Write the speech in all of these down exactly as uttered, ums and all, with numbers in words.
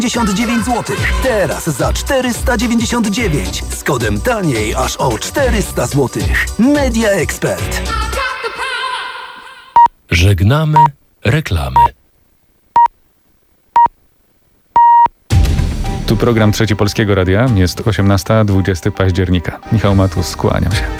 dziewięćdziesiąt dziewięć złotych. Teraz za czterysta dziewięćdziesiąt dziewięć. Z kodem taniej aż o czterysta złotych. Media Expert. Żegnamy reklamy. Tu program Trzeci Polskiego Radia. Jest osiemnasta, dwudziestego października. Michał Matus, kłaniam się.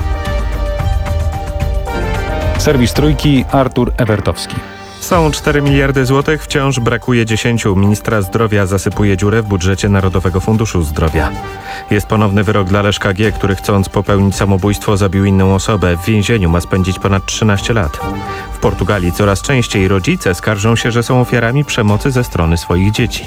Serwis Trójki, Artur Ewertowski. Są cztery miliardy złotych, wciąż brakuje dziesięciu. Ministra Zdrowia zasypuje dziurę w budżecie Narodowego Funduszu Zdrowia. Jest ponowny wyrok dla Leszka G., który chcąc popełnić samobójstwo zabił inną osobę. W więzieniu ma spędzić ponad trzynaście lat. W Portugalii coraz częściej rodzice skarżą się, że są ofiarami przemocy ze strony swoich dzieci.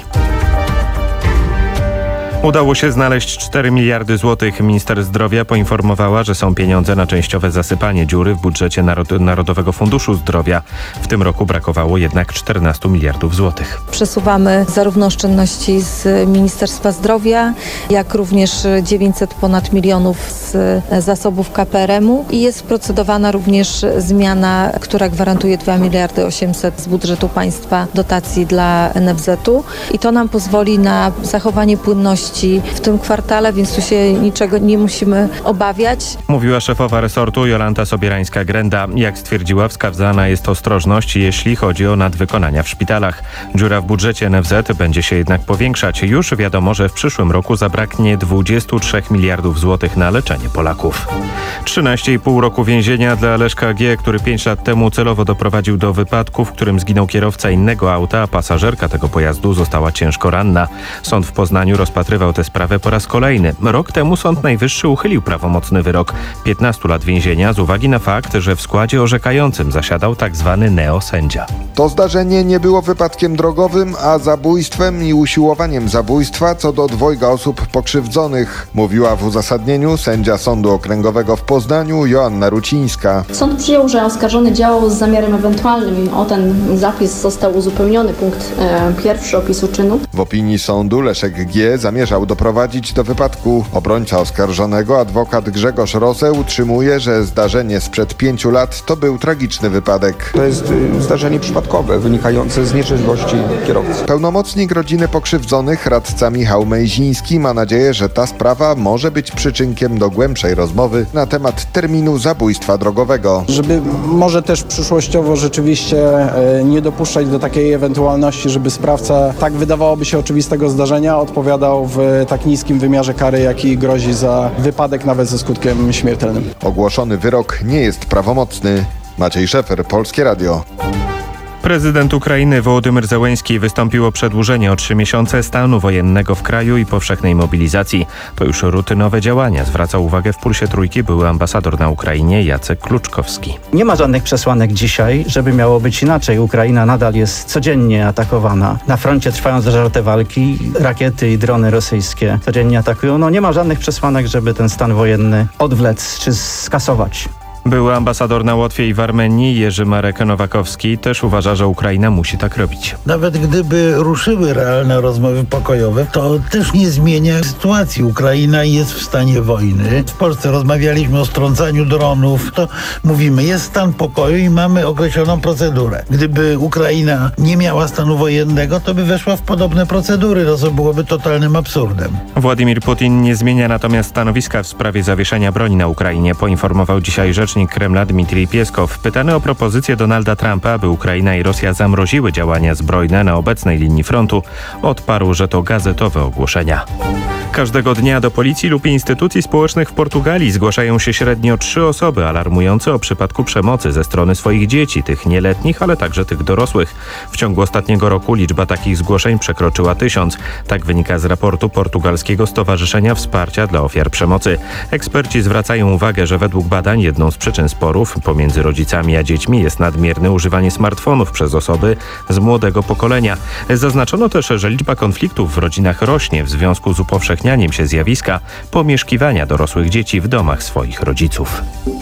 Udało się znaleźć cztery miliardy złotych. Minister Zdrowia poinformowała, że są pieniądze na częściowe zasypanie dziury w budżecie Narod- Narodowego Funduszu Zdrowia. W tym roku brakowało jednak czternastu miliardów złotych. Przesuwamy zarówno oszczędności z Ministerstwa Zdrowia, jak również dziewięćset ponad milionów z zasobów K P R M-u i jest procedowana również zmiana, która gwarantuje dwa miliardy osiemset z budżetu państwa dotacji dla N F Z-u i to nam pozwoli na zachowanie płynności w tym kwartale, więc tu się niczego nie musimy obawiać. Mówiła szefowa resortu Jolanta Sobierańska-Grenda. Jak stwierdziła, wskazana jest ostrożność, jeśli chodzi o nadwykonania w szpitalach. Dziura w budżecie N F Z będzie się jednak powiększać. Już wiadomo, że w przyszłym roku zabraknie dwudziestu trzech miliardów złotych na leczenie Polaków. trzynaście i pół roku więzienia dla Leszka G., który pięć lat temu celowo doprowadził do wypadku, w którym zginął kierowca innego auta, a pasażerka tego pojazdu została ciężko ranna. Sąd w Poznaniu rozpatrywał tę sprawę po raz kolejny. Rok temu Sąd Najwyższy uchylił prawomocny wyrok piętnastu lat więzienia z uwagi na fakt, że w składzie orzekającym zasiadał tzw. neosędzia. To zdarzenie nie było wypadkiem drogowym, a zabójstwem i usiłowaniem zabójstwa co do dwojga osób pokrzywdzonych, mówiła w uzasadnieniu sędzia Sądu Okręgowego w Poznaniu Joanna Rucińska. Sąd przyjął, że oskarżony działał z zamiarem ewentualnym. O ten zapis został uzupełniony punkt e, pierwszy opisu czynu. W opinii sądu Leszek G. zamierzał doprowadzić do wypadku. Obrońca oskarżonego, adwokat Grzegorz Rosę, utrzymuje, że zdarzenie sprzed pięciu lat to był tragiczny wypadek. To jest y, zdarzenie przypadkowe, wynikające z nieczynności kierowcy. Pełnomocnik rodziny pokrzywdzonych, radca Michał Mejziński, ma nadzieję, że ta sprawa może być przyczynkiem do głębszej rozmowy na temat terminu zabójstwa drogowego. Żeby może też przyszłościowo rzeczywiście e, nie dopuszczać do takiej ewentualności, żeby sprawca tak wydawałoby się oczywistego zdarzenia odpowiadał w tak niskim wymiarze kary, jaki grozi za wypadek nawet ze skutkiem śmiertelnym. Ogłoszony wyrok nie jest prawomocny. Maciej Szefer, Polskie Radio. Prezydent Ukrainy Wołodymyr Zełenski wystąpił o przedłużenie o trzy miesiące stanu wojennego w kraju i powszechnej mobilizacji. To już rutynowe działania, zwraca uwagę w Pulsie Trójki były ambasador na Ukrainie Jacek Kluczkowski. Nie ma żadnych przesłanek dzisiaj, żeby miało być inaczej. Ukraina nadal jest codziennie atakowana. Na froncie trwają zażarte walki, rakiety i drony rosyjskie codziennie atakują. No nie ma żadnych przesłanek, żeby ten stan wojenny odwlec czy skasować. Były ambasador na Łotwie i w Armenii Jerzy Marek Nowakowski też uważa, że Ukraina musi tak robić. Nawet gdyby ruszyły realne rozmowy pokojowe, to też nie zmienia sytuacji. Ukraina jest w stanie wojny. W Polsce rozmawialiśmy o strącaniu dronów. To mówimy, jest stan pokoju i mamy określoną procedurę. Gdyby Ukraina nie miała stanu wojennego, to by weszła w podobne procedury. To byłoby totalnym absurdem. Władimir Putin nie zmienia natomiast stanowiska w sprawie zawieszenia broni na Ukrainie, poinformował dzisiaj rzecznik Kremla Dmitrij Pieskow. Pytany o propozycję Donalda Trumpa, aby Ukraina i Rosja zamroziły działania zbrojne na obecnej linii frontu, odparł, że to gazetowe ogłoszenia. Każdego dnia do policji lub instytucji społecznych w Portugalii zgłaszają się średnio trzy osoby alarmujące o przypadku przemocy ze strony swoich dzieci, tych nieletnich, ale także tych dorosłych. W ciągu ostatniego roku liczba takich zgłoszeń przekroczyła tysiąc. Tak wynika z raportu portugalskiego Stowarzyszenia Wsparcia dla Ofiar Przemocy. Eksperci zwracają uwagę, że według badań jedną z przyczyn sporów pomiędzy rodzicami a dziećmi jest nadmierne używanie smartfonów przez osoby z młodego pokolenia. Zaznaczono też, że liczba konfliktów w rodzinach rośnie w związku z upowszechnianiem się zjawiska pomieszkiwania dorosłych dzieci w domach swoich rodziców.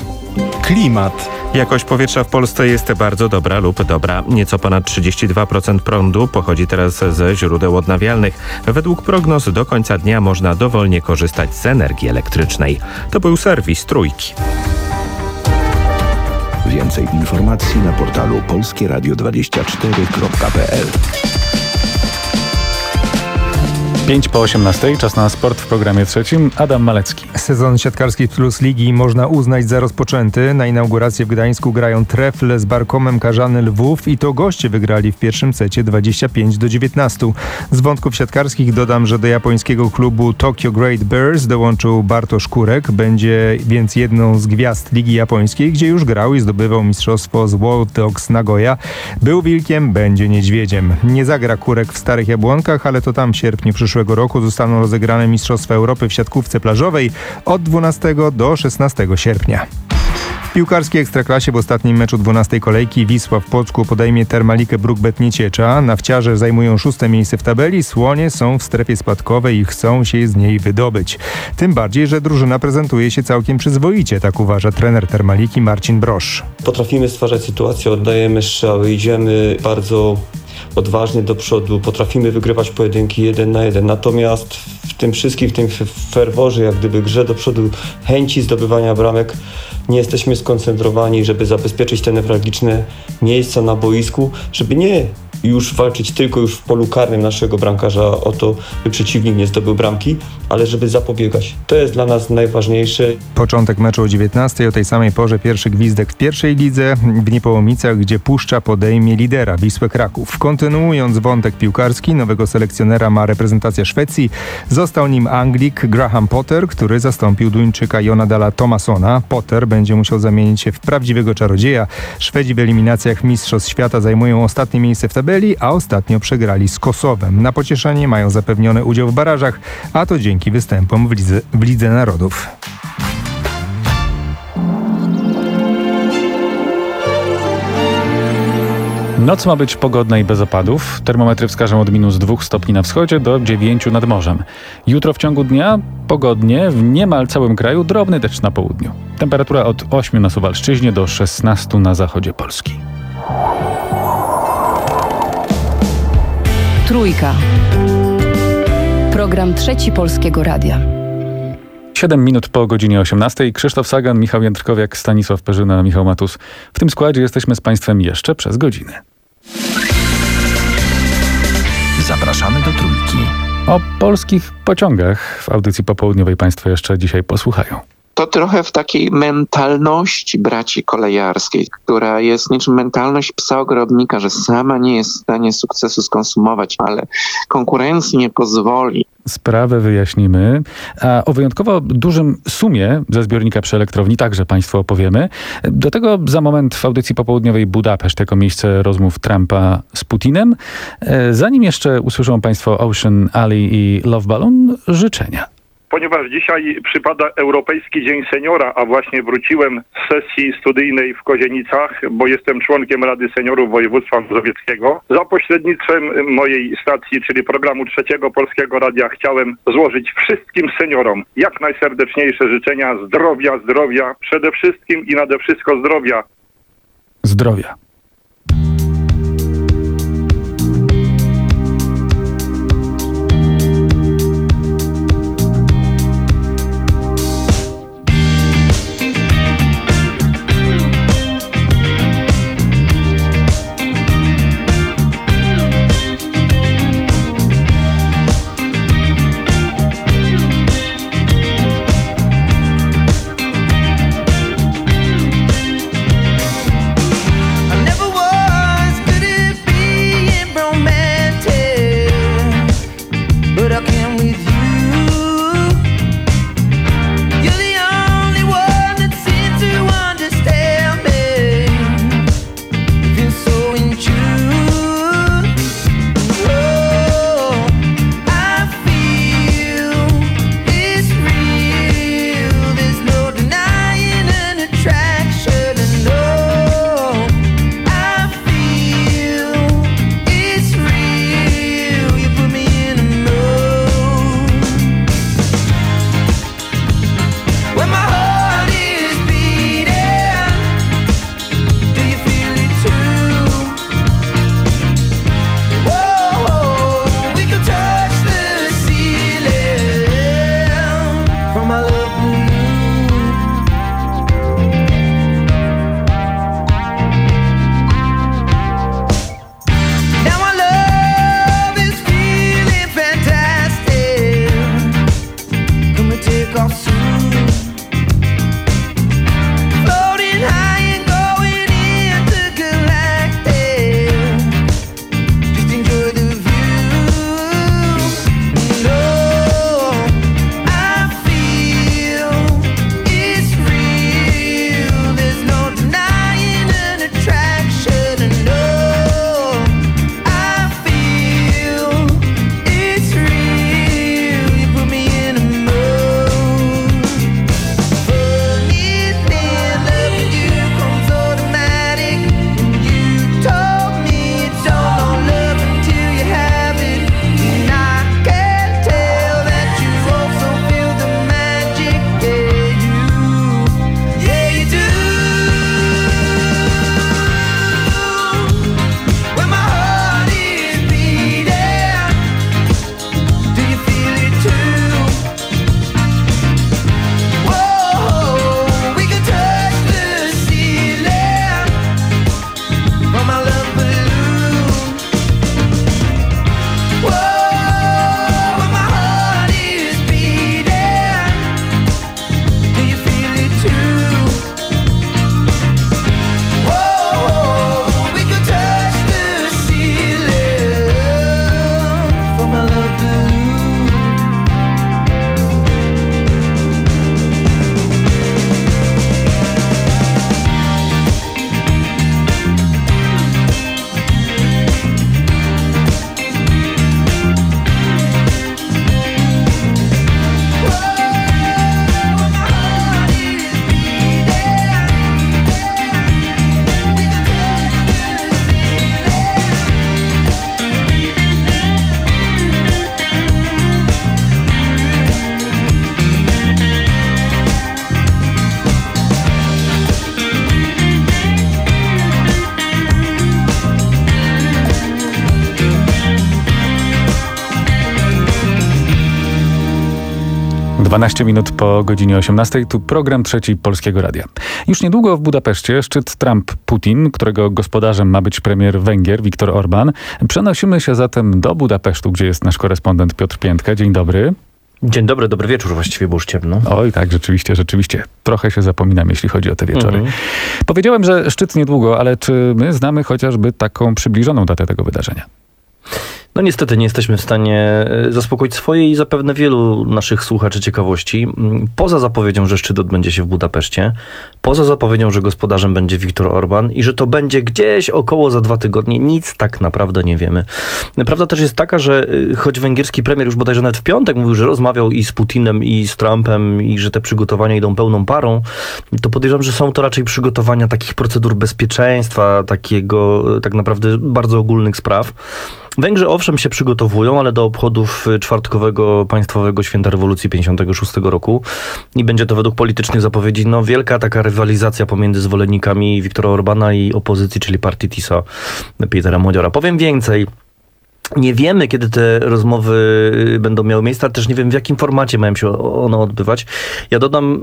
Klimat. Jakość powietrza w Polsce jest bardzo dobra lub dobra. Nieco ponad trzydzieści dwa procent prądu pochodzi teraz ze źródeł odnawialnych. Według prognoz do końca dnia można dowolnie korzystać z energii elektrycznej. To był serwis Trójki. Więcej informacji na portalu polskieradio dwadzieścia cztery kropka p l. pięć po osiemnastej, czas na sport w programie trzecim. Adam Malecki. Sezon siatkarski Plus Ligi można uznać za rozpoczęty. Na inaugurację w Gdańsku grają Trefle z Barkomem Karzany Lwów i to goście wygrali w pierwszym secie dwadzieścia pięć do dziewiętnastu. Z wątków siatkarskich dodam, że do japońskiego klubu Tokyo Great Bears dołączył Bartosz Kurek. Będzie więc jedną z gwiazd Ligi Japońskiej, gdzie już grał i zdobywał mistrzostwo z World Dogs Nagoya. Był wilkiem, będzie niedźwiedziem. Nie zagra Kurek w Starych Jabłonkach, ale to tam w sierpniu przyszłego roku zostaną rozegrane Mistrzostwa Europy w siatkówce plażowej od dwunastego do szesnastego sierpnia. W piłkarskiej Ekstraklasie w ostatnim meczu dwunastej kolejki Wisła w Płocku podejmie Termalikę Bruk-Bet Nieciecza. Nawciarze zajmują szóste miejsce w tabeli, Słonie są w strefie spadkowej i chcą się z niej wydobyć. Tym bardziej, że drużyna prezentuje się całkiem przyzwoicie, tak uważa trener Termaliki Marcin Brosz. Potrafimy stwarzać sytuację, oddajemy strzały, idziemy bardzo odważnie do przodu, potrafimy wygrywać pojedynki jeden na jeden, natomiast w tym wszystkim, w tym ferworze, jak gdyby grze do przodu, chęci zdobywania bramek, nie jesteśmy skoncentrowani, żeby zabezpieczyć te newralgiczne miejsca na boisku, żeby nie już walczyć tylko już w polu karnym naszego bramkarza o to, by przeciwnik nie zdobył bramki, ale żeby zapobiegać. To jest dla nas najważniejsze. Początek meczu o dziewiętnastej, o tej samej porze pierwszy gwizdek w pierwszej lidze w Niepołomicach, gdzie Puszcza podejmie lidera Wisłę Kraków. Kontynuując wątek piłkarski, nowego selekcjonera ma reprezentacja Szwecji. Został nim Anglik Graham Potter, który zastąpił Duńczyka Jonadala Thomasona. Potter będzie musiał zamienić się w prawdziwego czarodzieja. Szwedzi w eliminacjach Mistrzostw Świata zajmują ostatnie miejsce w tabeli, a ostatnio przegrali z Kosowem. Na pocieszenie mają zapewniony udział w barażach, a to dzięki występom w Lidze, w Lidze Narodów. Noc ma być pogodna i bez opadów. Termometry wskażą od minus dwóch stopni na wschodzie do dziewięciu nad morzem. Jutro w ciągu dnia pogodnie, w niemal całym kraju drobny deszcz na południu. Temperatura od ośmiu na Suwalszczyźnie do szesnastu na zachodzie Polski. Trójka. Program Trzeci Polskiego Radia. siedem minut po godzinie osiemnastej. Krzysztof Sagan, Michał Jędrkowiak, Stanisław Perzyna, Michał Matus. W tym składzie jesteśmy z Państwem jeszcze przez godzinę. Zapraszamy do Trójki. O polskich pociągach w audycji popołudniowej Państwo jeszcze dzisiaj posłuchają. To trochę w takiej mentalności braci kolejarskiej, która jest niczym mentalność psa ogrodnika, że sama nie jest w stanie sukcesu skonsumować, ale konkurencji nie pozwoli. Sprawę wyjaśnimy, a o wyjątkowo dużym sumie ze zbiornika przy elektrowni także Państwu opowiemy. Do tego za moment w audycji popołudniowej Budapeszt jako miejsce rozmów Trumpa z Putinem. Zanim jeszcze usłyszą Państwo Ocean Alley i Love Balloon, życzenia. Ponieważ dzisiaj przypada Europejski Dzień Seniora, a właśnie wróciłem z sesji studyjnej w Kozienicach, bo jestem członkiem Rady Seniorów Województwa Mazowieckiego. Za pośrednictwem mojej stacji, czyli programu Trzeciego Polskiego Radia, chciałem złożyć wszystkim seniorom jak najserdeczniejsze życzenia zdrowia, zdrowia, przede wszystkim i nade wszystko zdrowia. Zdrowia. dwanaście minut po godzinie osiemnastej, tu program Trzeci Polskiego Radia. Już niedługo w Budapeszcie szczyt Trump-Putin, którego gospodarzem ma być premier Węgier Viktor Orbán. Przenosimy się zatem do Budapesztu, gdzie jest nasz korespondent Piotr Piętka. Dzień dobry. Dzień dobry, dobry wieczór właściwie, bo już ciemno. Oj tak, rzeczywiście, rzeczywiście. Trochę się zapominam, jeśli chodzi o te wieczory. Mhm. Powiedziałem, że szczyt niedługo, ale czy my znamy chociażby taką przybliżoną datę tego wydarzenia? No niestety nie jesteśmy w stanie zaspokoić swojej i zapewne wielu naszych słuchaczy ciekawości. Poza zapowiedzią, że szczyt odbędzie się w Budapeszcie, poza zapowiedzią, że gospodarzem będzie Viktor Orbán i że to będzie gdzieś około za dwa tygodnie, nic tak naprawdę nie wiemy. Prawda też jest taka, że choć węgierski premier już bodajże nawet w piątek mówił, że rozmawiał i z Putinem, i z Trumpem i że te przygotowania idą pełną parą, to podejrzewam, że są to raczej przygotowania takich procedur bezpieczeństwa, takiego tak naprawdę bardzo ogólnych spraw. Węgrzy owszem się przygotowują, ale do obchodów czwartkowego państwowego święta rewolucji pięćdziesiątego szóstego roku i będzie to według politycznych zapowiedzi no wielka taka rywalizacja pomiędzy zwolennikami Viktora Orbána i opozycji, czyli partii TISA Petera Magyara. Powiem więcej. Nie wiemy, kiedy te rozmowy będą miały miejsce, ale też nie wiem, w jakim formacie mają się one odbywać. Ja dodam,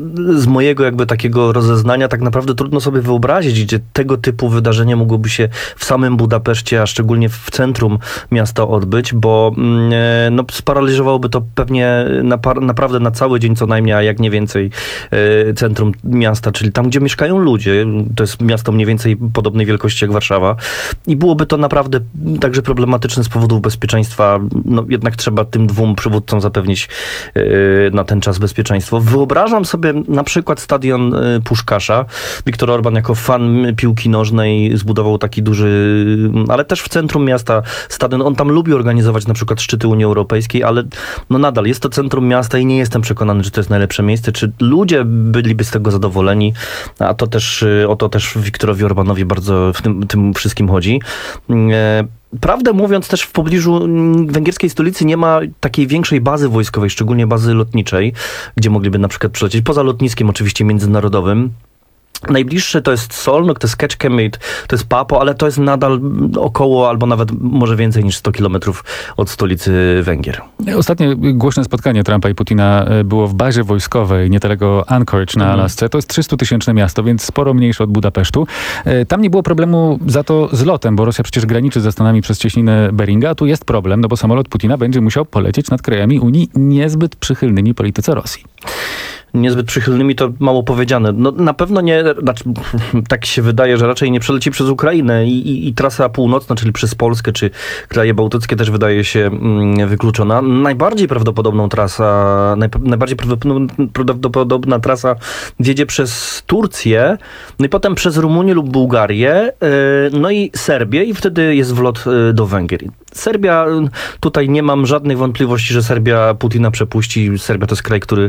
z mojego jakby takiego rozeznania, tak naprawdę trudno sobie wyobrazić, gdzie tego typu wydarzenie mogłoby się w samym Budapeszcie, a szczególnie w centrum miasta odbyć, bo no, sparaliżowałoby to pewnie na, naprawdę na cały dzień co najmniej, a jak nie więcej centrum miasta, czyli tam, gdzie mieszkają ludzie. To jest miasto mniej więcej podobnej wielkości jak Warszawa i byłoby to naprawdę także problematyczne z powodów bezpieczeństwa. No jednak trzeba tym dwóm przywódcom zapewnić yy, na ten czas bezpieczeństwo. Wyobrażam sobie na przykład stadion yy, Puszkasza. Viktor Orbán jako fan piłki nożnej zbudował taki duży, ale też w centrum miasta stadion. On tam lubi organizować na przykład szczyty Unii Europejskiej, ale no nadal jest to centrum miasta i nie jestem przekonany, że to jest najlepsze miejsce. Czy ludzie byliby z tego zadowoleni? A to też, yy, o to też Viktorowi Orbánowi bardzo w tym, tym wszystkim chodzi. Yy, Prawdę mówiąc, też w pobliżu węgierskiej stolicy nie ma takiej większej bazy wojskowej, szczególnie bazy lotniczej, gdzie mogliby na przykład przylecieć, poza lotniskiem oczywiście międzynarodowym. Najbliższe to jest Szolnok, to jest Kecskemét, to jest Papo, ale to jest nadal około, albo nawet może więcej niż sto kilometrów od stolicy Węgier. Ostatnie głośne spotkanie Trumpa i Putina było w bazie wojskowej niedaleko Anchorage na Alasce. To jest trzystutysięczne miasto, więc sporo mniejsze od Budapesztu. Tam nie było problemu za to z lotem, bo Rosja przecież graniczy ze Stanami przez cieśninę Beringa, a tu jest problem, no bo samolot Putina będzie musiał polecieć nad krajami Unii niezbyt przychylnymi polityce Rosji. Niezbyt przychylnymi to mało powiedziane. No na pewno nie, znaczy, tak się wydaje, że raczej nie przeleci przez Ukrainę i, i, i trasa północna, czyli przez Polskę czy kraje bałtyckie też wydaje się mm, wykluczona. Najbardziej prawdopodobną trasa, najp- najbardziej prawdopodobna trasa wiedzie przez Turcję, no i potem przez Rumunię lub Bułgarię, yy, no i Serbię i wtedy jest wlot yy, do Węgier. Serbia, tutaj nie mam żadnych wątpliwości, że Serbia Putina przepuści. Serbia to jest kraj, który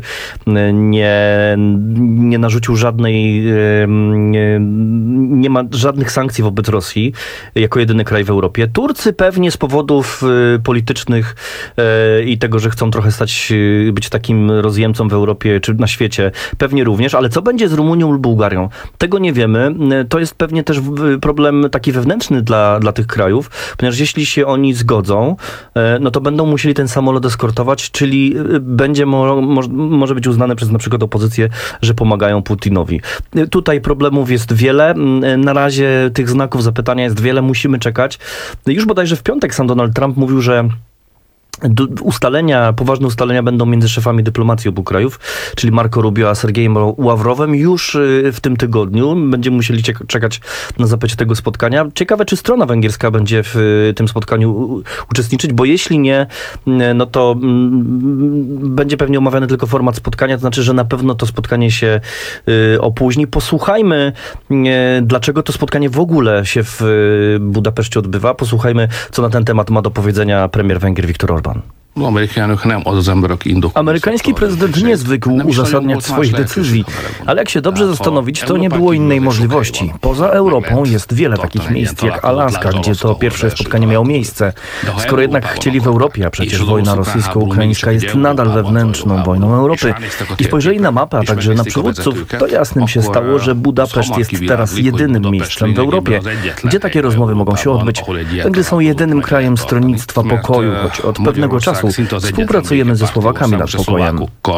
nie, nie narzucił żadnej, nie, nie ma żadnych sankcji wobec Rosji, jako jedyny kraj w Europie. Turcy pewnie z powodów politycznych i tego, że chcą trochę stać, być takim rozjemcą w Europie czy na świecie, pewnie również, ale co będzie z Rumunią lub Bułgarią? Tego nie wiemy. To jest pewnie też problem taki wewnętrzny dla, dla tych krajów, ponieważ jeśli się oni zgodzą, no to będą musieli ten samolot eskortować, czyli będzie mo, mo, może być uznane przez na przykład opozycję, że pomagają Putinowi. Tutaj problemów jest wiele. Na razie tych znaków zapytania jest wiele. Musimy czekać. Już bodajże w piątek sam Donald Trump mówił, że ustalenia, poważne ustalenia będą między szefami dyplomacji obu krajów, czyli Marco Rubio a Sergejem Ławrowem już w tym tygodniu. Będziemy musieli czekać na zapowiedź tego spotkania. Ciekawe, czy strona węgierska będzie w tym spotkaniu uczestniczyć, bo jeśli nie, no to będzie pewnie omawiany tylko format spotkania, to znaczy, że na pewno to spotkanie się opóźni. Posłuchajmy, dlaczego to spotkanie w ogóle się w Budapeszcie odbywa. Posłuchajmy, co na ten temat ma do powiedzenia premier Węgier Viktor Orbán. Amerykański prezydent nie zwykł uzasadniać swoich decyzji, ale jak się dobrze zastanowić, to nie było innej możliwości. Poza Europą jest wiele takich miejsc jak Alaska, gdzie to pierwsze spotkanie miało miejsce. Skoro jednak chcieli w Europie, a przecież wojna rosyjsko-ukraińska jest nadal wewnętrzną wojną Europy, i spojrzeli na mapę, a także na przywódców, to jasnym się stało, że Budapeszt jest teraz jedynym miejscem w Europie, gdzie takie rozmowy mogą się odbyć. Węgry są jedynym krajem stronnictwa pokoju, choć od pewnego czasu czasu współpracujemy ze Słowakami nad pokojem.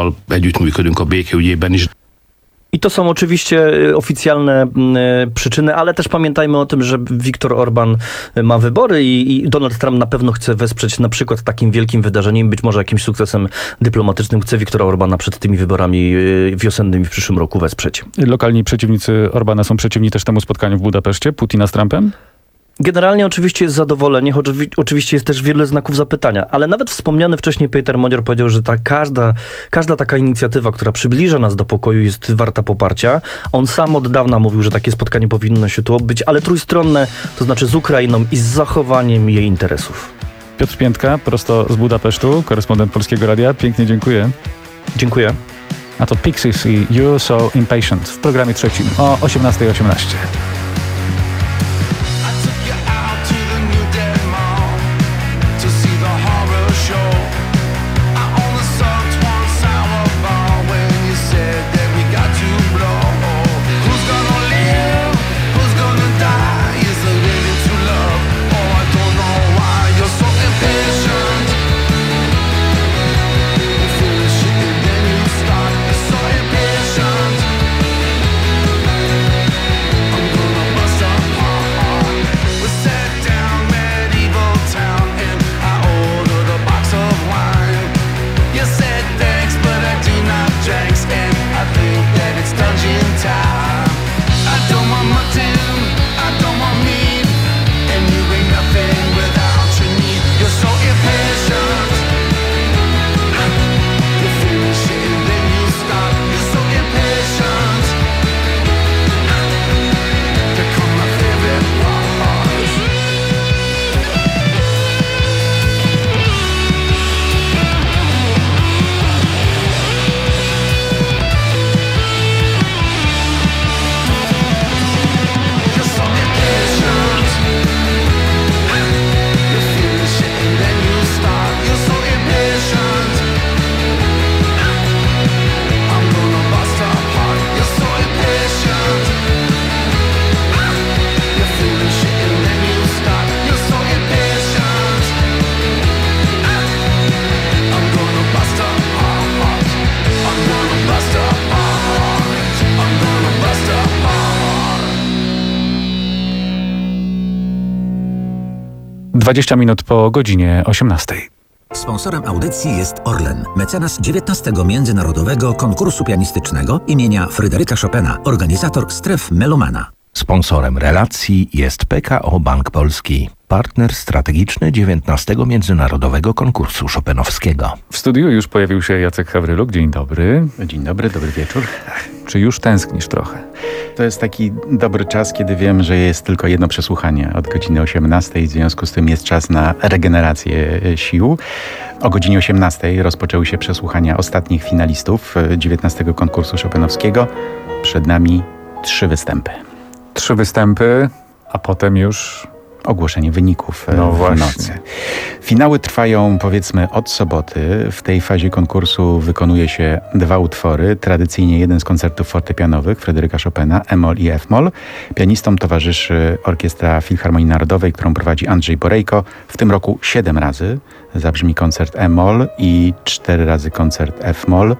I to są oczywiście oficjalne przyczyny, ale też pamiętajmy o tym, że Viktor Orban ma wybory i, i Donald Trump na pewno chce wesprzeć na przykład takim wielkim wydarzeniem, być może jakimś sukcesem dyplomatycznym, chce Viktora Orbana przed tymi wyborami wiosennymi w przyszłym roku wesprzeć. Lokalni przeciwnicy Orbana są przeciwni też temu spotkaniu w Budapeszcie, Putina z Trumpem? Generalnie oczywiście jest zadowolenie, choć oczywiście jest też wiele znaków zapytania, ale nawet wspomniany wcześniej Peter Modior powiedział, że ta każda, każda taka inicjatywa, która przybliża nas do pokoju, jest warta poparcia. On sam od dawna mówił, że takie spotkanie powinno się tu odbyć, ale trójstronne, to znaczy z Ukrainą i z zachowaniem jej interesów. Piotr Piętka, prosto z Budapesztu, korespondent Polskiego Radia. Pięknie dziękuję. Dziękuję. A to Pixies i You're So Impatient w programie trzecim o osiemnasta osiemnaście. dwadzieścia minut po godzinie osiemnastej. Sponsorem audycji jest Orlen, mecenas dziewiętnastego Międzynarodowego Konkursu Pianistycznego imienia Fryderyka Chopina, organizator stref Melomana. Sponsorem relacji jest P K O Bank Polski, partner strategiczny dziewiętnastego Międzynarodowego Konkursu Chopinowskiego. W studiu już pojawił się Jacek Hawryluk. Dzień dobry. Dzień dobry, dobry wieczór. Czy już tęsknisz trochę? To jest taki dobry czas, kiedy wiem, że jest tylko jedno przesłuchanie od godziny osiemnastej, w związku z tym jest czas na regenerację sił. O godzinie osiemnastej rozpoczęły się przesłuchania ostatnich finalistów dziewiętnastego Konkursu Chopinowskiego. Przed nami trzy występy. Trzy występy, a potem już ogłoszenie wyników no w właśnie. nocy. Finały trwają powiedzmy od soboty. W tej fazie konkursu wykonuje się dwa utwory. Tradycyjnie jeden z koncertów fortepianowych Fryderyka Chopina, E-moll i F-moll. Pianistom towarzyszy Orkiestra Filharmonii Narodowej, którą prowadzi Andrzej Borejko. W tym roku siedem razy zabrzmi koncert E-moll i cztery razy koncert F-moll.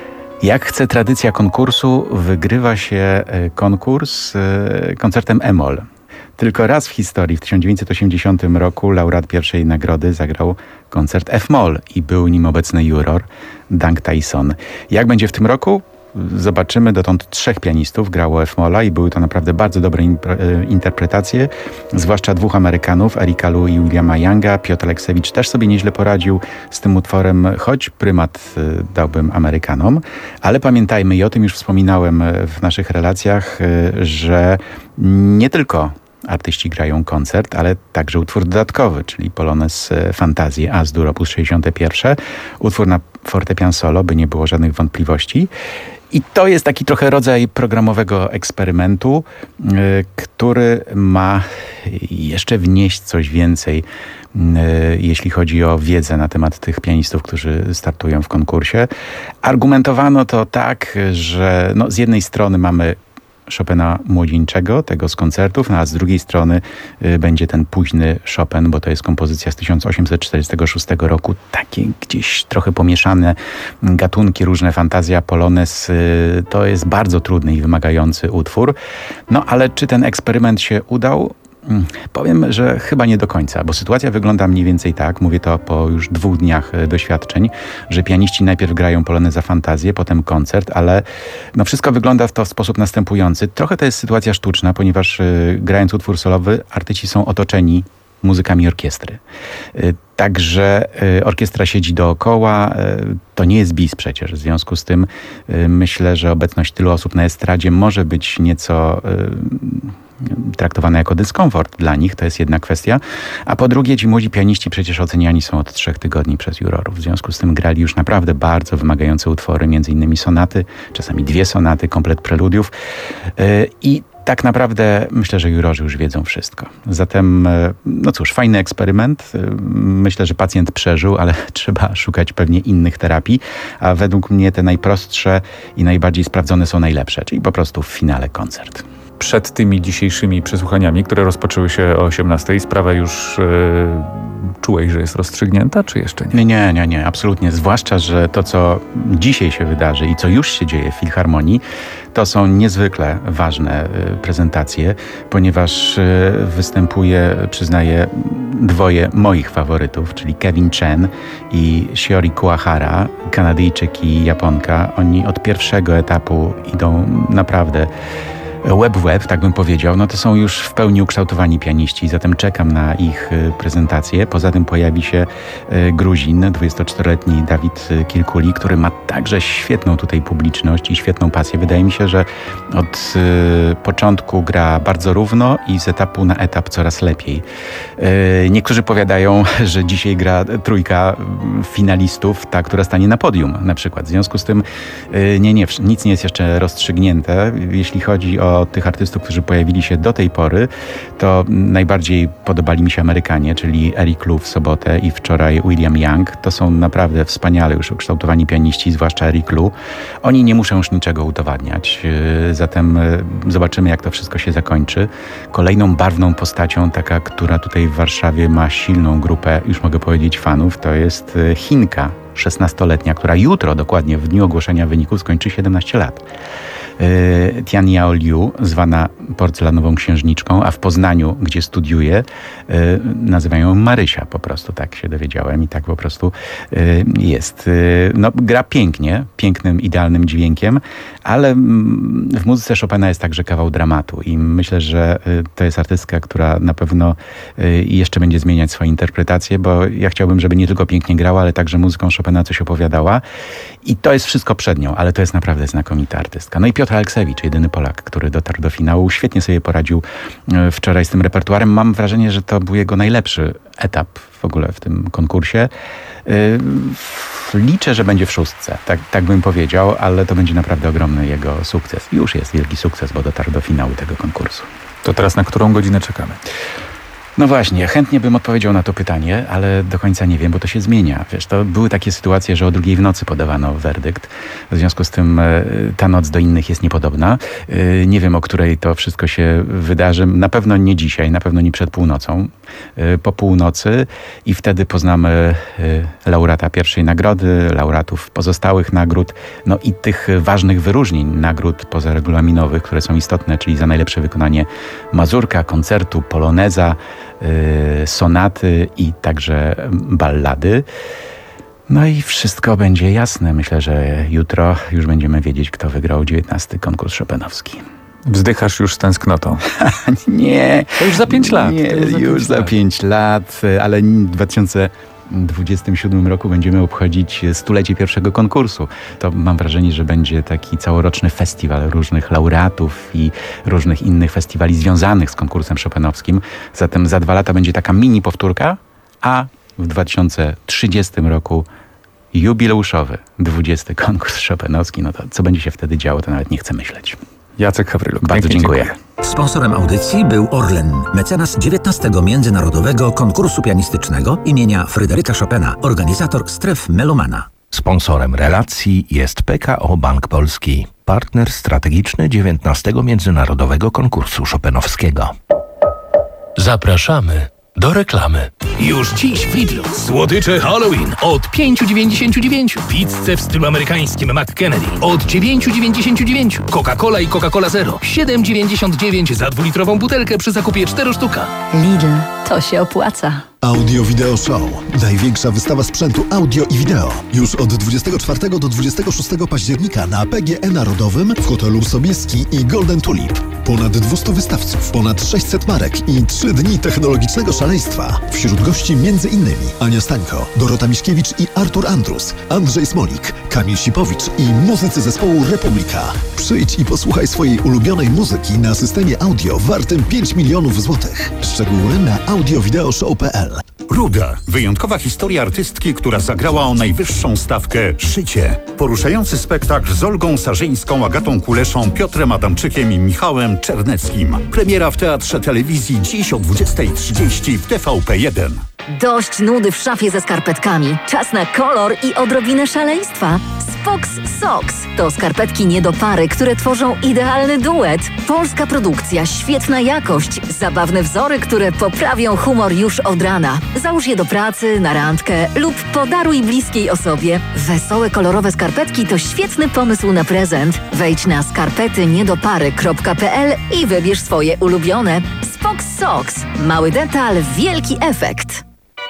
Jak chce tradycja konkursu, wygrywa się konkurs koncertem E-moll. Tylko raz w historii, w tysiąc dziewięćset osiemdziesiątym roku, laureat pierwszej nagrody zagrał koncert F-moll i był nim obecny juror Doug Tyson. Jak będzie w tym roku? Zobaczymy. Dotąd trzech pianistów grało F-molla i były to naprawdę bardzo dobre interpretacje, zwłaszcza dwóch Amerykanów, Erika Lu i Williama Younga. Piotr Aleksewicz też sobie nieźle poradził z tym utworem, choć prymat dałbym Amerykanom. Ale pamiętajmy, i o tym już wspominałem w naszych relacjach, że nie tylko artyści grają koncert, ale także utwór dodatkowy, czyli Polones Fantazje A-dur op. sześćdziesiąt jeden. Utwór na fortepian solo, by nie było żadnych wątpliwości. I to jest taki trochę rodzaj programowego eksperymentu, yy, który ma jeszcze wnieść coś więcej, yy, jeśli chodzi o wiedzę na temat tych pianistów, którzy startują w konkursie. Argumentowano to tak, że no, z jednej strony mamy Chopina młodzieńczego, tego z koncertów, no a z drugiej strony y, będzie ten późny Chopin, bo to jest kompozycja z tysiąc osiemset czterdziestego szóstego roku. Takie gdzieś trochę pomieszane gatunki, różne fantazja, polones. Y, to jest bardzo trudny i wymagający utwór. No ale czy ten eksperyment się udał? Powiem, że chyba nie do końca, bo sytuacja wygląda mniej więcej tak, mówię to po już dwóch dniach doświadczeń, że pianiści najpierw grają poloneza fantazję, potem koncert, ale no wszystko wygląda w to w sposób następujący. Trochę to jest sytuacja sztuczna, ponieważ y, grając utwór solowy, artyści są otoczeni muzykami orkiestry. Y, Także y, orkiestra siedzi dookoła, y, to nie jest bis przecież, w związku z tym y, myślę, że obecność tylu osób na estradzie może być nieco y, traktowana jako dyskomfort dla nich, to jest jedna kwestia. A po drugie, ci młodzi pianiści przecież oceniani są od trzech tygodni przez jurorów. W związku z tym grali już naprawdę bardzo wymagające utwory, między innymi sonaty, czasami dwie sonaty, komplet preludiów. Y, I tak naprawdę myślę, że jurorzy już wiedzą wszystko. Zatem, no cóż, fajny eksperyment. Myślę, że pacjent przeżył, ale trzeba szukać pewnie innych terapii, a według mnie te najprostsze i najbardziej sprawdzone są najlepsze, czyli po prostu w finale koncert. Przed tymi dzisiejszymi przesłuchaniami, które rozpoczęły się o osiemnastej, sprawa już yy, czułeś, że jest rozstrzygnięta, czy jeszcze nie? Nie, nie, nie, nie, absolutnie. Zwłaszcza, że to, co dzisiaj się wydarzy i co już się dzieje w Filharmonii, to są niezwykle ważne y, prezentacje, ponieważ y, występuje, przyznaję, dwoje moich faworytów, czyli Kevin Chen i Shiori Kuwahara, Kanadyjczyk i Japonka. Oni od pierwszego etapu idą naprawdę web w web, tak bym powiedział, no to są już w pełni ukształtowani pianiści, zatem czekam na ich prezentację. Poza tym pojawi się Gruzin, dwudziestoczteroletni Dawid Kilkuli, który ma także świetną tutaj publiczność i świetną pasję. Wydaje mi się, że od y, początku gra bardzo równo i z etapu na etap coraz lepiej. Y, niektórzy powiadają, że dzisiaj gra trójka finalistów, ta, która stanie na podium na przykład. W związku z tym y, nie, nie, nic nie jest jeszcze rozstrzygnięte. Jeśli chodzi o tych artystów, którzy pojawili się do tej pory, to najbardziej podobali mi się Amerykanie, czyli Eric Lu w sobotę i wczoraj William Young. To są naprawdę wspaniale już ukształtowani pianiści, zwłaszcza Eric Lu. Oni nie muszą już niczego udowadniać, zatem zobaczymy, jak to wszystko się zakończy. Kolejną barwną postacią, taka, która tutaj w Warszawie ma silną grupę, już mogę powiedzieć, fanów, to jest Chinka, szesnastoletnia, która jutro, dokładnie w dniu ogłoszenia wyników, skończy siedemnaście lat. Tian Yao Liu, zwana porcelanową księżniczką, a w Poznaniu, gdzie studiuje, nazywają ją Marysia, po prostu tak się dowiedziałem i tak po prostu jest. No, gra pięknie, pięknym, idealnym dźwiękiem, ale w muzyce Chopina jest także kawał dramatu i myślę, że to jest artystka, która na pewno jeszcze będzie zmieniać swoje interpretacje, bo ja chciałbym, żeby nie tylko pięknie grała, ale także muzyką Chopina coś opowiadała i to jest wszystko przed nią, ale to jest naprawdę znakomita artystka. No i Piotr Aleksewicz, jedyny Polak, który dotarł do finału, świetnie sobie poradził wczoraj z tym repertuarem. Mam wrażenie, że to był jego najlepszy etap w ogóle w tym konkursie. Liczę, że będzie w szóstce, tak, tak bym powiedział, ale to będzie naprawdę ogromny jego sukces. Już jest wielki sukces, bo dotarł do finału tego konkursu. To teraz na którą godzinę czekamy? No właśnie, chętnie bym odpowiedział na to pytanie, ale do końca nie wiem, bo to się zmienia. Wiesz, to były takie sytuacje, że o drugiej w nocy podawano werdykt. W związku z tym ta noc do innych jest niepodobna. Nie wiem, o której to wszystko się wydarzy. Na pewno nie dzisiaj, na pewno nie przed północą. Po północy i wtedy poznamy laureata pierwszej nagrody, laureatów pozostałych nagród, no i tych ważnych wyróżnień nagród pozaregulaminowych, które są istotne, czyli za najlepsze wykonanie mazurka, koncertu, poloneza, sonaty i także ballady. No i wszystko będzie jasne. Myślę, że jutro już będziemy wiedzieć, kto wygrał dziewiętnasty konkurs chopinowski. Wzdychasz już z tęsknotą? Nie. To już za pięć lat. Nie, już, za, już pięć za pięć lat, ale w dwa tysiące dwudziestym siódmym roku będziemy obchodzić stulecie pierwszego konkursu. To mam wrażenie, że będzie taki całoroczny festiwal różnych laureatów i różnych innych festiwali związanych z konkursem chopinowskim. Zatem za dwa lata będzie taka mini powtórka, a w dwa tysiące trzydziestym roku jubileuszowy dwudziesty konkurs chopinowski. No to co będzie się wtedy działo, to nawet nie chcę myśleć. Jacek Hawryluk. Bardzo dziękuję. dziękuję. Sponsorem audycji był Orlen, mecenas dziewiętnastego Międzynarodowego Konkursu Pianistycznego imienia Fryderyka Chopina, organizator stref Melomana. Sponsorem relacji jest P K O Bank Polski. partner strategiczny dziewiętnastego Międzynarodowego Konkursu Chopinowskiego. Zapraszamy do reklamy. Już dziś w Lidlu słodycze Halloween od pięć dziewięćdziesiąt dziewięć. Pizzę w stylu amerykańskim McKennedy od dziewięć dziewięćdziesiąt dziewięć. Coca-Cola i Coca-Cola Zero siedem dziewięćdziesiąt dziewięć za dwulitrową butelkę przy zakupie cztery sztuka. Lidl, to się opłaca. Audio Video Show. Największa wystawa sprzętu audio i wideo. Już od dwudziestego czwartego do dwudziestego szóstego października na P G E Narodowym w hotelu Sobieski i Golden Tulip. Ponad dwieście wystawców, ponad sześćset marek i trzy dni technologicznego szaleństwa. Wśród gości między innymi Ania Stańko, Dorota Miśkiewicz i Artur Andrus, Andrzej Smolik, Kamil Sipowicz i muzycy zespołu Republika. Przyjdź i posłuchaj swojej ulubionej muzyki na systemie audio wartym pięć milionów złotych. Szczegóły na audio video show kropka p l. Ruda. Wyjątkowa historia artystki, która zagrała o najwyższą stawkę Szycie. Poruszający spektakl z Olgą Sarzyńską, Agatą Kuleszą, Piotrem Adamczykiem i Michałem Czerneckim. Premiera w Teatrze Telewizji dziś o dwudziestej trzydzieści w T V P jeden. Dość nudy w szafie ze skarpetkami. Czas na kolor i odrobinę szaleństwa. Spox Socks to skarpetki nie do pary, które tworzą idealny duet. Polska produkcja, świetna jakość, zabawne wzory, które poprawią humor już od rana. Załóż je do pracy, na randkę lub podaruj bliskiej osobie. Wesołe, kolorowe skarpetki to świetny pomysł na prezent. Wejdź na skarpety niedopary kropka p l i wybierz swoje ulubione. Spox Socks. Mały detal, wielki efekt.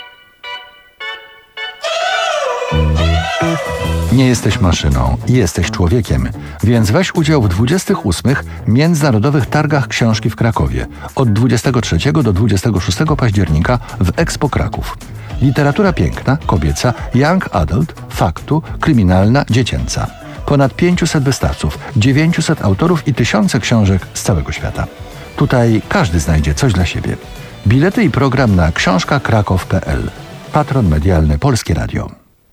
Nie jesteś maszyną, jesteś człowiekiem, więc weź udział w dwudziestych ósmych Międzynarodowych Targach Książki w Krakowie od dwudziestego trzeciego do dwudziestego szóstego października w Expo Kraków. Literatura piękna, kobieca, young adult, faktu, kryminalna, dziecięca. Ponad pięćset wystawców, dziewięćset autorów i tysiące książek z całego świata. Tutaj każdy znajdzie coś dla siebie. Bilety i program na książka kraków kropka p l. Patron medialny Polskie Radio.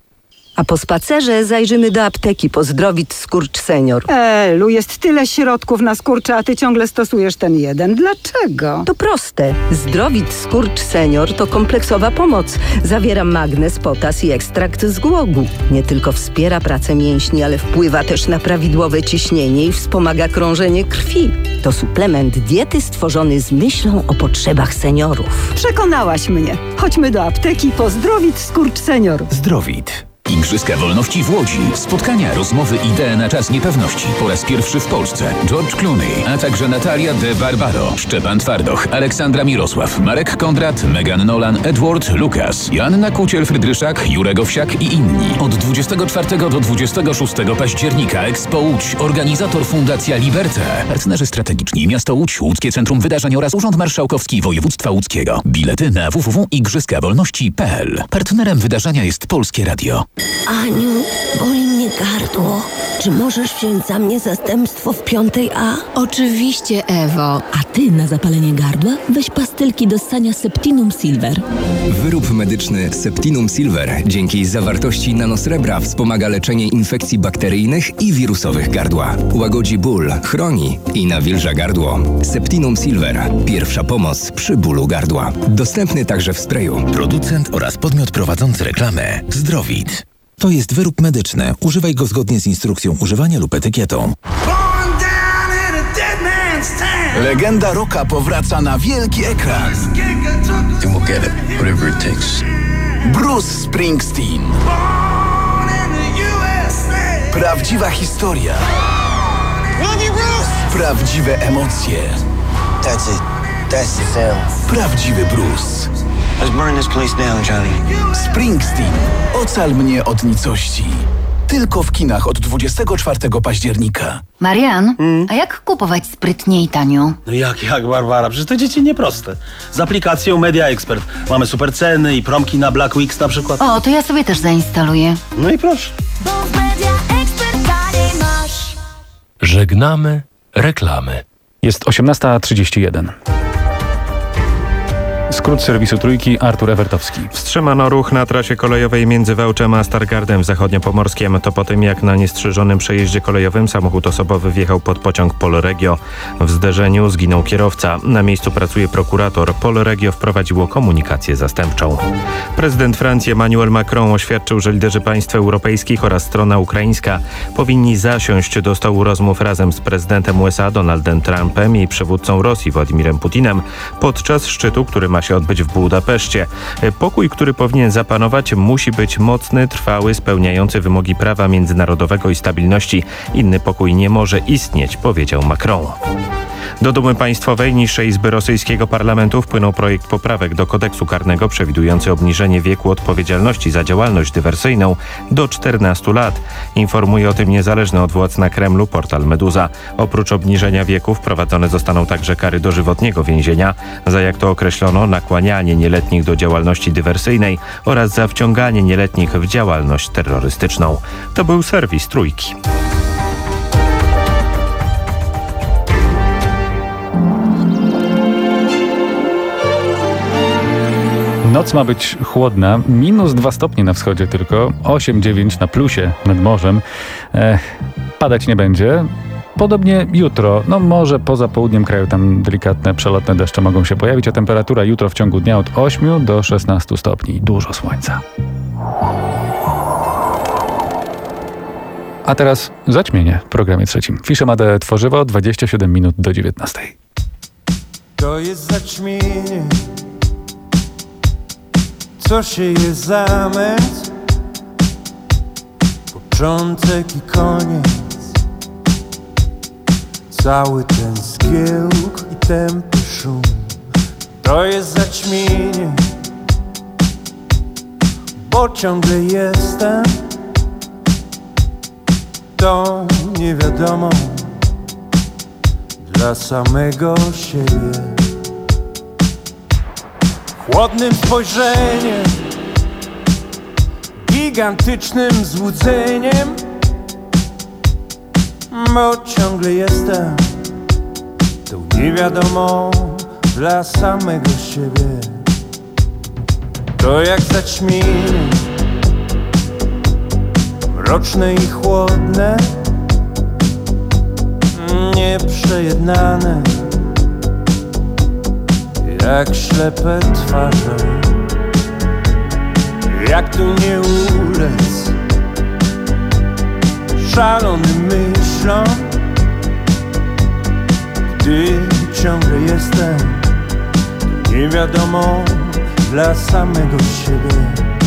A po spacerze zajrzymy do apteki po Zdrowit Skurcz Senior. Elu, jest tyle środków na skurcze, a ty ciągle stosujesz ten jeden. Dlaczego? To proste. Zdrowit Skurcz Senior to kompleksowa pomoc. Zawiera magnez, potas i ekstrakt z głogu. Nie tylko wspiera pracę mięśni, ale wpływa też na prawidłowe ciśnienie i wspomaga krążenie krwi. To suplement diety stworzony z myślą o potrzebach seniorów. Przekonałaś mnie. Chodźmy do apteki po Zdrowit Skurcz Senior. Zdrowit. Igrzyska Wolności w Łodzi. Spotkania, rozmowy, idee na czas niepewności. Po raz pierwszy w Polsce. George Clooney, a także Natalia de Barbaro, Szczepan Twardoch, Aleksandra Mirosław, Marek Kondrat, Megan Nolan, Edward Lucas, Joanna Kuciel-Frydryszak, Jurek Owsiak i inni. Od dwudziestego czwartego do dwudziestego szóstego października Expo Łódź. Organizator Fundacja Liberté. Partnerzy strategiczni Miasto Łódź, Łódzkie Centrum Wydarzeń oraz Urząd Marszałkowski Województwa Łódzkiego. Bilety na w w w kropka igrzyska wolności kropka p l. Partnerem wydarzenia jest Polskie Radio. Aniu, boli mnie gardło. Czy możesz wziąć za mnie zastępstwo w piątej A? Oczywiście, Ewo. A ty na zapalenie gardła weź pastylki do ssania Septinum Silver. Wyrób medyczny Septinum Silver dzięki zawartości nanosrebra wspomaga leczenie infekcji bakteryjnych i wirusowych gardła. Łagodzi ból, chroni i nawilża gardło. Septinum Silver. Pierwsza pomoc przy bólu gardła. Dostępny także w sprayu. Producent oraz podmiot prowadzący reklamę Zdrowit. To jest wyrób medyczny. Używaj go zgodnie z instrukcją używania lub etykietą. Legenda rocka powraca na wielki ekran. Bruce Springsteen. Prawdziwa historia. Prawdziwe emocje. That's it. That's the sound. Prawdziwy Bruce. Let's burn this place down, Johnny. Springsteen. Ocal mnie od nicości. Tylko w kinach od dwudziestego czwartego października. Marian, hmm? a jak kupować sprytnie i tanio? No jak, jak, Barbara? Przecież to dzieci nieproste. Z aplikacją Media Expert. Mamy super ceny i promki na Black Weeks na przykład. O, to ja sobie też zainstaluję. No i proszę. Bo w Media Expert taniej masz. Żegnamy reklamy. Jest osiemnasta trzydzieści jeden. Skrót serwisu Trójki, Artur Ewertowski. Wstrzymano ruch na trasie kolejowej między Wałczem a Stargardem w Zachodniopomorskiem. To po tym, jak na niestrzyżonym przejeździe kolejowym samochód osobowy wjechał pod pociąg Polregio. W zderzeniu zginął kierowca. Na miejscu pracuje prokurator. Polregio wprowadziło komunikację zastępczą. Prezydent Francji Emmanuel Macron oświadczył, że liderzy państw europejskich oraz strona ukraińska powinni zasiąść do stołu rozmów razem z prezydentem U S A Donaldem Trumpem i przywódcą Rosji Władimirem Putinem podczas szczytu, który ma się odbyć w Budapeszcie. Pokój, który powinien zapanować, musi być mocny, trwały, spełniający wymogi prawa międzynarodowego i stabilności. Inny pokój nie może istnieć, powiedział Macron. Do Dumy Państwowej Niższej Izby rosyjskiego parlamentu wpłynął projekt poprawek do kodeksu karnego przewidujący obniżenie wieku odpowiedzialności za działalność dywersyjną do czternastu lat. Informuje o tym niezależny od władz na Kremlu portal Meduza. Oprócz obniżenia wieku wprowadzone zostaną także kary dożywotniego więzienia za, jak to określono, nakłanianie nieletnich do działalności dywersyjnej oraz za wciąganie nieletnich w działalność terrorystyczną. To był serwis Trójki. Noc ma być chłodna, minus dwa stopnie na wschodzie tylko, osiem dziewięć na plusie nad morzem. E, padać nie będzie. Podobnie jutro, no może poza południem kraju tam delikatne, przelotne deszcze mogą się pojawić, a temperatura jutro w ciągu dnia od ośmiu do szesnastu stopni. Dużo słońca. A teraz zaćmienie w programie trzecim. Fisze Made Tworzywo, dwadzieścia siedem minut do dziewiętnastej. To jest zaćmienie. Co się jest zamęt, początek i koniec, cały ten zgiełk i tępy szum. To jest zaćmienie, bo ciągle jestem tą niewiadomą dla samego siebie. Chłodnym spojrzeniem, gigantycznym złudzeniem, bo ciągle jestem tą niewiadomą dla samego siebie. To jak zaćmienie, mroczne i chłodne, nieprzejednane, jak ślepe twarze. Jak tu nie ulec szalonym myślom, gdy ciągle jestem niewiadomą dla samego siebie.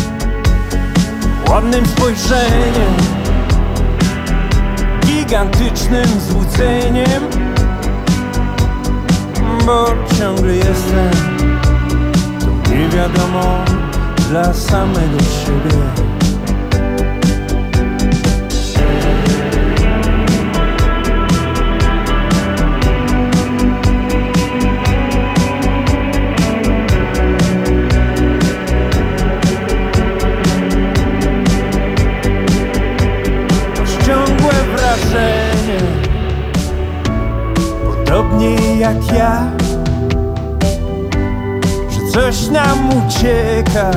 Ładnym spojrzeniem, gigantycznym złudzeniem, bo ciągle jestem tą niewiadomą dla samego siebie. Ciągłe wrażenie, podobnie jak ja, że coś nam ucieka,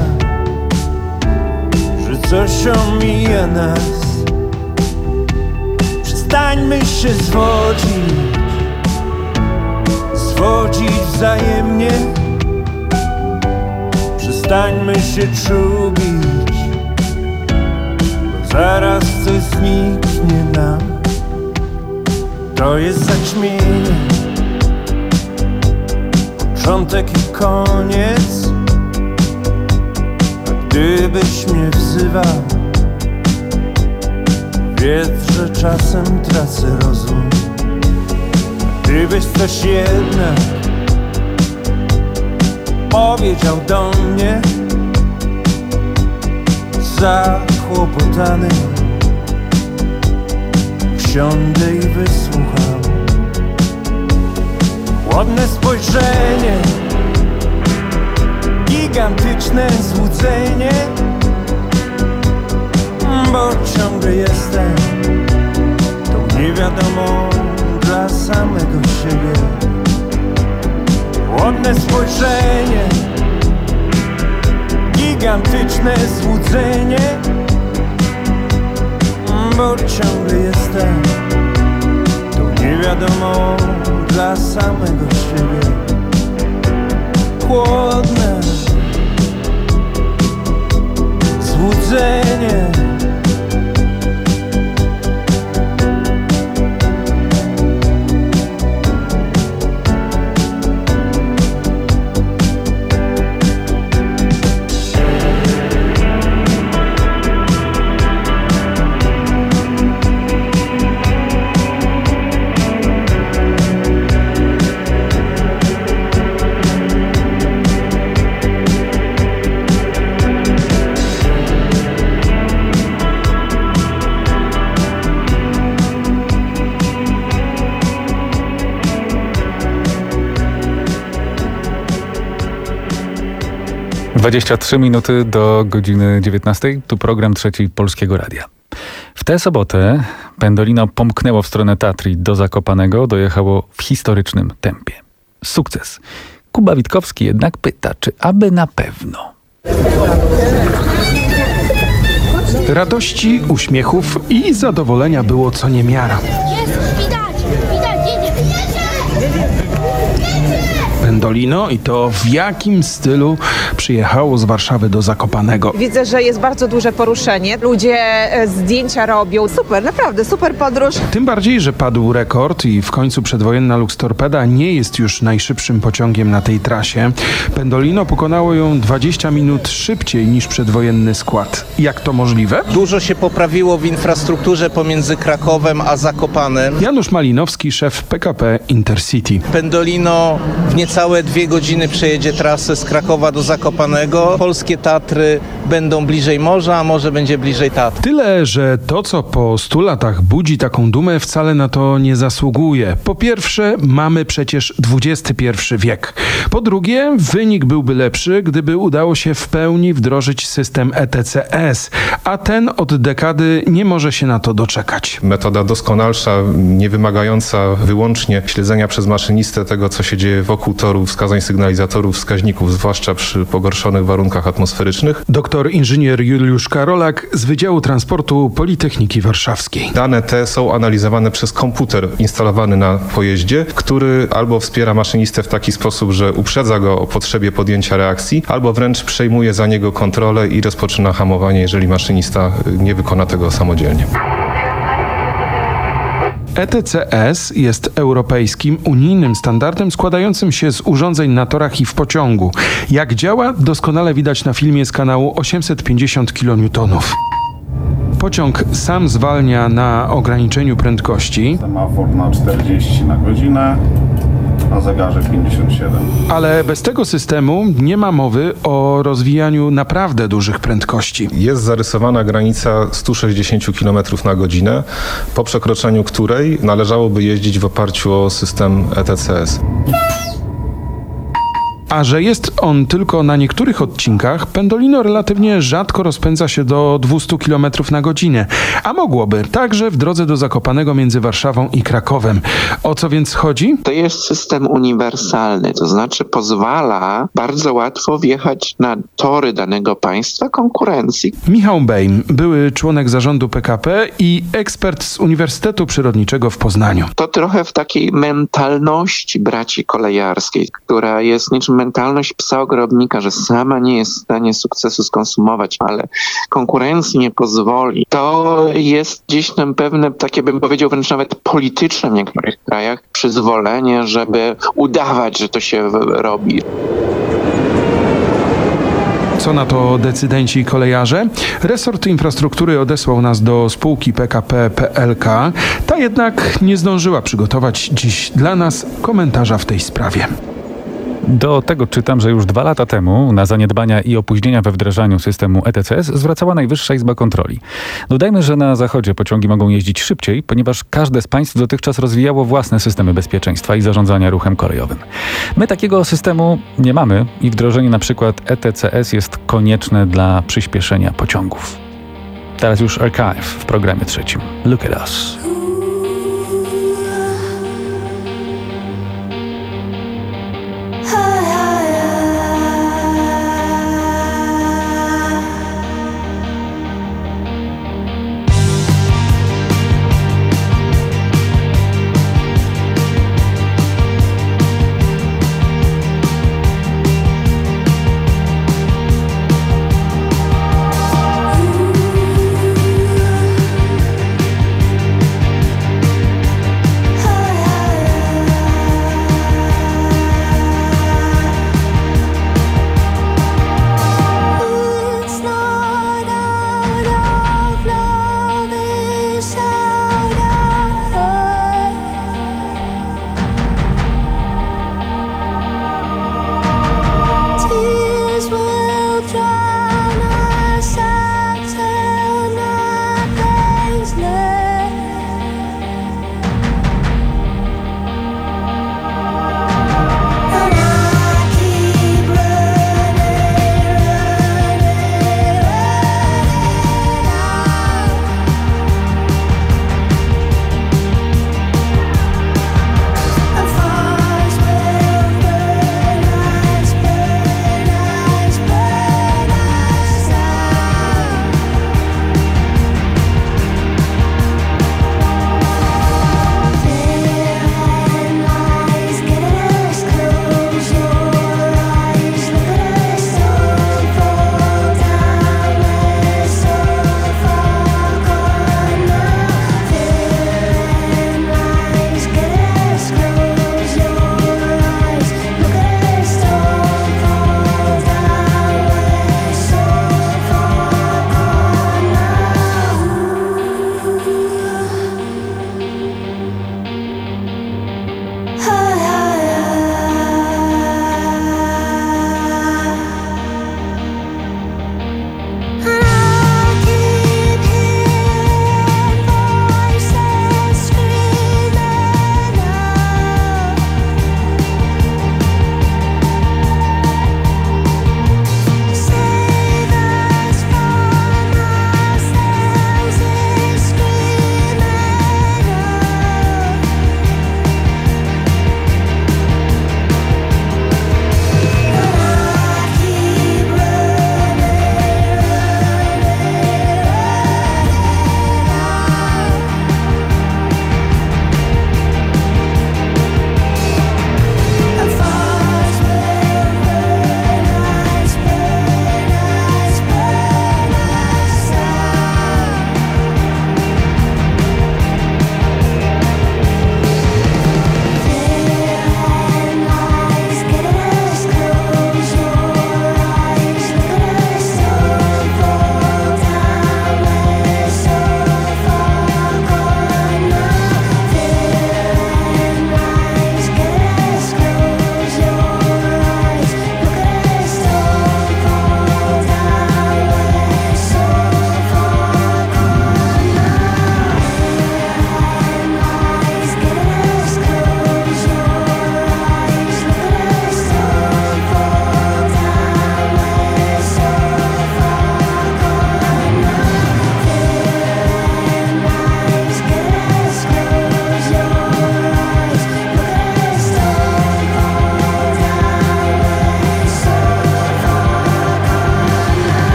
że coś omija nas. Przestańmy się zwodzić, zwodzić wzajemnie. Przestańmy się czubić, bo zaraz coś zniknie nam. To jest zaćmienie, początek i koniec. A gdybyś mnie wzywał, wiedz, że czasem tracę rozum. A gdybyś coś jednak powiedział do mnie, zakłopotany usiądę i wysłucham. Ładne spojrzenie, gigantyczne złudzenie, bo ciągle jestem tą niewiadomą dla samego siebie. Ładne spojrzenie, gigantyczne złudzenie, bo ciągle jestem tu nie wiadomo dla samego siebie. Chłodne złudzenie. dwadzieścia trzy minuty do godziny dziewiętnastej. Tu program Trzeci Polskiego Radia. W tę sobotę Pendolino pomknęło w stronę Tatry do Zakopanego, dojechało w historycznym tempie. Sukces. Kuba Witkowski jednak pyta, czy aby na pewno. Radości, uśmiechów i zadowolenia było co niemiara. Jest, widać, widać, jedzie, Pendolino i to w jakim stylu przyjechało z Warszawy do Zakopanego. Widzę, że jest bardzo duże poruszenie. Ludzie e, zdjęcia robią. Super, naprawdę super podróż. Tym bardziej, że padł rekord i w końcu przedwojenna Luxtorpeda nie jest już najszybszym pociągiem na tej trasie. Pendolino pokonało ją dwadzieścia minut szybciej niż przedwojenny skład. Jak to możliwe? Dużo się poprawiło w infrastrukturze pomiędzy Krakowem a Zakopanem. Janusz Malinowski, szef P K P Intercity. Pendolino w niecałe dwie godziny przejedzie trasę z Krakowa do Zakopanego. Polskie Tatry będą bliżej morza, a morze będzie bliżej Tatr. Tyle, że to, co po stu latach budzi taką dumę, wcale na to nie zasługuje. Po pierwsze, mamy przecież dwudziesty pierwszy wiek. Po drugie, wynik byłby lepszy, gdyby udało się w pełni wdrożyć system E T C S, a ten od dekady nie może się na to doczekać. Metoda doskonalsza, nie wymagająca wyłącznie śledzenia przez maszynistę tego, co się dzieje wokół toru, wskazań sygnalizatorów, wskaźników, zwłaszcza przy pogorszonych warunkach atmosferycznych. Doktor inżynier Juliusz Karolak z Wydziału Transportu Politechniki Warszawskiej. Dane te są analizowane przez komputer instalowany na pojeździe, który albo wspiera maszynistę w taki sposób, że uprzedza go o potrzebie podjęcia reakcji, albo wręcz przejmuje za niego kontrolę i rozpoczyna hamowanie, jeżeli maszynista nie wykona tego samodzielnie. E T C S jest europejskim, unijnym standardem składającym się z urządzeń na torach i w pociągu. Jak działa, doskonale widać na filmie z kanału osiemset pięćdziesiąt kilonewtonów. Pociąg sam zwalnia na ograniczeniu prędkości. Semafor na czterdzieści na godzinę, na zegarze pięćdziesiąt siedem. Ale bez tego systemu nie ma mowy o rozwijaniu naprawdę dużych prędkości. Jest zarysowana granica sto sześćdziesiąt kilometrów na godzinę, po przekroczeniu której należałoby jeździć w oparciu o system E T C S. A że jest on tylko na niektórych odcinkach, Pendolino relatywnie rzadko rozpędza się do dwieście kilometrów na godzinę, a mogłoby także w drodze do Zakopanego między Warszawą i Krakowem. O co więc chodzi? To jest system uniwersalny, to znaczy pozwala bardzo łatwo wjechać na tory danego państwa konkurencji. Michał Bejm, były członek zarządu P K P i ekspert z Uniwersytetu Przyrodniczego w Poznaniu. To trochę w takiej mentalności braci kolejarskiej, która jest niczym mentalność psa ogrodnika, że sama nie jest w stanie sukcesu skonsumować, ale konkurencji nie pozwoli. To jest gdzieś tam pewne, takie bym powiedział wręcz nawet polityczne w niektórych krajach, przyzwolenie, żeby udawać, że to się robi. Co na to decydenci i kolejarze? Resort Infrastruktury odesłał nas do spółki P K P P L K. Ta jednak nie zdążyła przygotować dziś dla nas komentarza w tej sprawie. Do tego czytam, że już dwa lata temu na zaniedbania i opóźnienia we wdrażaniu systemu E T C S zwracała Najwyższa Izba Kontroli. Dodajmy, że na zachodzie pociągi mogą jeździć szybciej, ponieważ każde z państw dotychczas rozwijało własne systemy bezpieczeństwa i zarządzania ruchem kolejowym. My takiego systemu nie mamy i wdrożenie na przykład E T C S jest konieczne dla przyspieszenia pociągów. Teraz już Archive w programie trzecim. Look at us.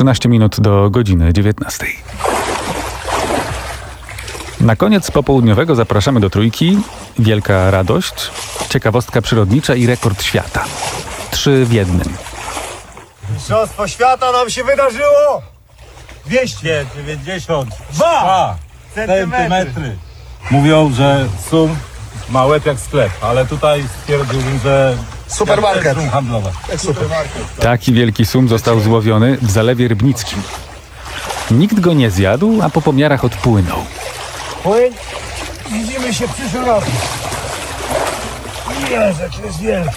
trzynaście minut do godziny dziewiętnastej. Na koniec popołudniowego zapraszamy do Trójki. Wielka radość, ciekawostka przyrodnicza i rekord świata. Trzy w jednym. Mistrzostwo świata nam się wydarzyło! dwieście dziewięćdziesiąt dwa centymetry. Mówią, że sum ma łeb jak sklep, ale tutaj stwierdziłbym, że Supermarket. sum handlowy. Supermarket. Taki wielki sum został złowiony w Zalewie Rybnickim. Nikt go nie zjadł, a po pomiarach odpłynął. Płyn, widzimy się przyszły rok. Jeże, to jest wielki.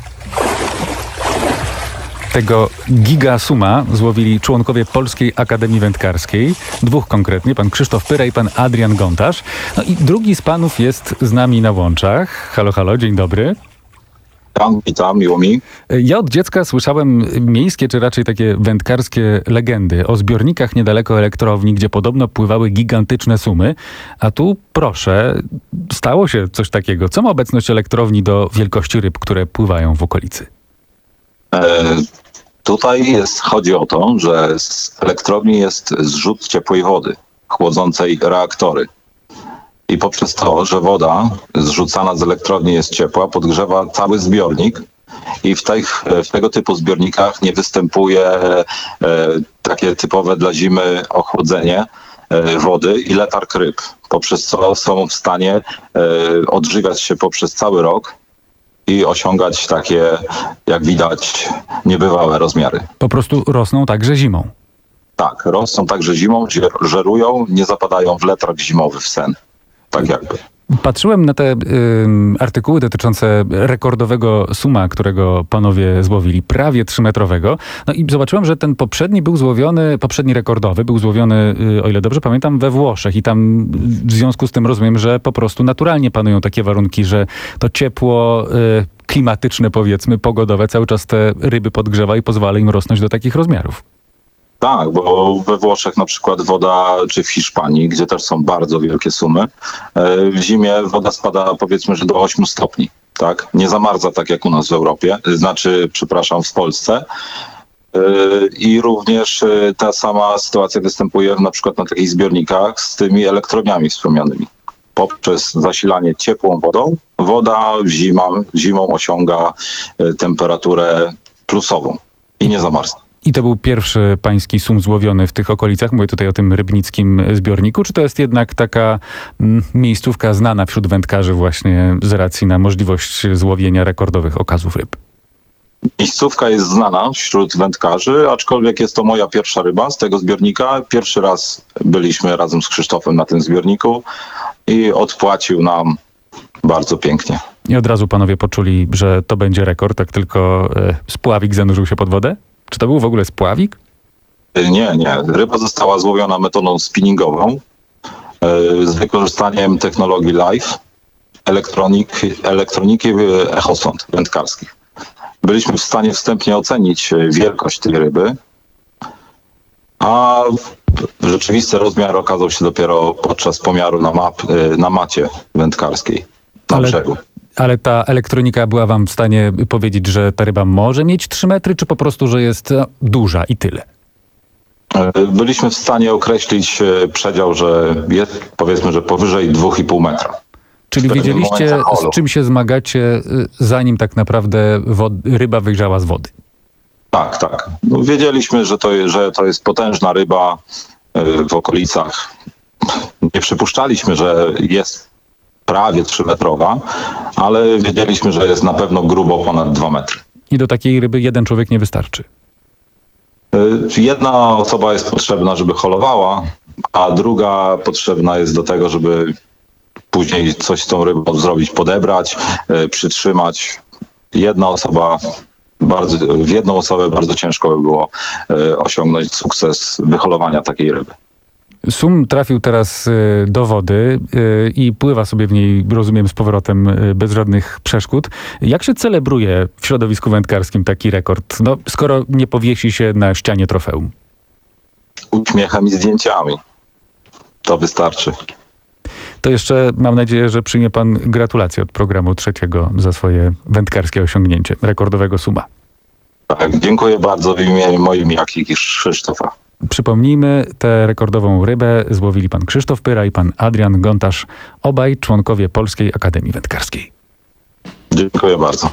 Tego gigasuma złowili członkowie Polskiej Akademii Wędkarskiej. Dwóch konkretnie, pan Krzysztof Pyra i pan Adrian Gontarz. No i drugi z panów jest z nami na łączach. Halo, halo, dzień dobry. Witam, witam, miło mi. Ja od dziecka słyszałem miejskie, czy raczej takie wędkarskie legendy o zbiornikach niedaleko elektrowni, gdzie podobno pływały gigantyczne sumy. A tu, proszę, stało się coś takiego. Co ma obecność elektrowni do wielkości ryb, które pływają w okolicy? E, tutaj jest, chodzi o to, że z elektrowni jest zrzut ciepłej wody, chłodzącej reaktory. I poprzez to, że woda zrzucana z elektrowni jest ciepła, podgrzewa cały zbiornik i w, tych, w tego typu zbiornikach nie występuje e, takie typowe dla zimy ochłodzenie e, wody i letarg ryb, poprzez co są w stanie e, odżywiać się poprzez cały rok i osiągać takie, jak widać, niebywałe rozmiary. Po prostu rosną także zimą. Tak, rosną także zimą, żerują, nie zapadają w letarg zimowy, w sen. Tak jakby. Patrzyłem na te y, artykuły dotyczące rekordowego suma, którego panowie złowili, prawie trzymetrowego. No i zobaczyłem, że ten poprzedni był złowiony, poprzedni rekordowy był złowiony, y, o ile dobrze pamiętam, we Włoszech. I tam w związku z tym rozumiem, że po prostu naturalnie panują takie warunki, że to ciepło y, klimatyczne, powiedzmy, pogodowe cały czas te ryby podgrzewa i pozwala im rosnąć do takich rozmiarów. Tak, bo we Włoszech na przykład woda, czy w Hiszpanii, gdzie też są bardzo wielkie sumy, w zimie woda spada powiedzmy, że do ośmiu stopni. Tak? Nie zamarza tak jak u nas w Europie, znaczy, przepraszam, w Polsce. I również ta sama sytuacja występuje na przykład na takich zbiornikach z tymi elektrowniami wspomnianymi. Poprzez zasilanie ciepłą wodą, woda zima, zimą osiąga temperaturę plusową i nie zamarza. I to był pierwszy pański sum złowiony w tych okolicach? Mówię tutaj o tym rybnickim zbiorniku. Czy to jest jednak taka mm, miejscówka znana wśród wędkarzy właśnie z racji na możliwość złowienia rekordowych okazów ryb? Miejscówka jest znana wśród wędkarzy, aczkolwiek jest to moja pierwsza ryba z tego zbiornika. Pierwszy raz byliśmy razem z Krzysztofem na tym zbiorniku i odpłacił nam bardzo pięknie. I od razu panowie poczuli, że to będzie rekord, tak tylko e, spławik zanurzył się pod wodę? Czy to był w ogóle spławik? Nie, nie. Ryba została złowiona metodą spinningową yy, z wykorzystaniem technologii live, elektroniki, elektroniki echosond wędkarskich. Byliśmy w stanie wstępnie ocenić wielkość tej ryby, a rzeczywisty rozmiar okazał się dopiero podczas pomiaru na, map, yy, na macie wędkarskiej na Ale... brzegu. Ale ta elektronika była wam w stanie powiedzieć, że ta ryba może mieć trzy metry, czy po prostu, że jest duża i tyle? Byliśmy w stanie określić przedział, że jest powiedzmy, że powyżej dwa i pół metra. Czyli wiedzieliście, z czym się zmagacie, zanim tak naprawdę wod- ryba wyjrzała z wody? Tak, tak. No, wiedzieliśmy, że to, że to jest potężna ryba w okolicach. Nie przypuszczaliśmy, że jest prawie trzymetrowa, ale wiedzieliśmy, że jest na pewno grubo ponad dwa metry. I do takiej ryby jeden człowiek nie wystarczy? Jedna osoba jest potrzebna, żeby holowała, a druga potrzebna jest do tego, żeby później coś z tą rybą zrobić, podebrać, przytrzymać. Jedna osoba, bardzo, w jedną osobę bardzo ciężko by było osiągnąć sukces wyholowania takiej ryby. Sum trafił teraz y, do wody y, i pływa sobie w niej, rozumiem, z powrotem y, bez żadnych przeszkód. Jak się celebruje w środowisku wędkarskim taki rekord, no, skoro nie powiesi się na ścianie trofeum? Uśmiechem i zdjęciami. To wystarczy. To jeszcze mam nadzieję, że przyjmie pan gratulacje od programu Trzeciego za swoje wędkarskie osiągnięcie rekordowego suma. Tak, dziękuję bardzo w imieniu moim, jak i Krzysztofa. Przypomnijmy, tę rekordową rybę złowili pan Krzysztof Pyra i pan Adrian Gontarz, obaj członkowie Polskiej Akademii Wędkarskiej. Dziękuję bardzo.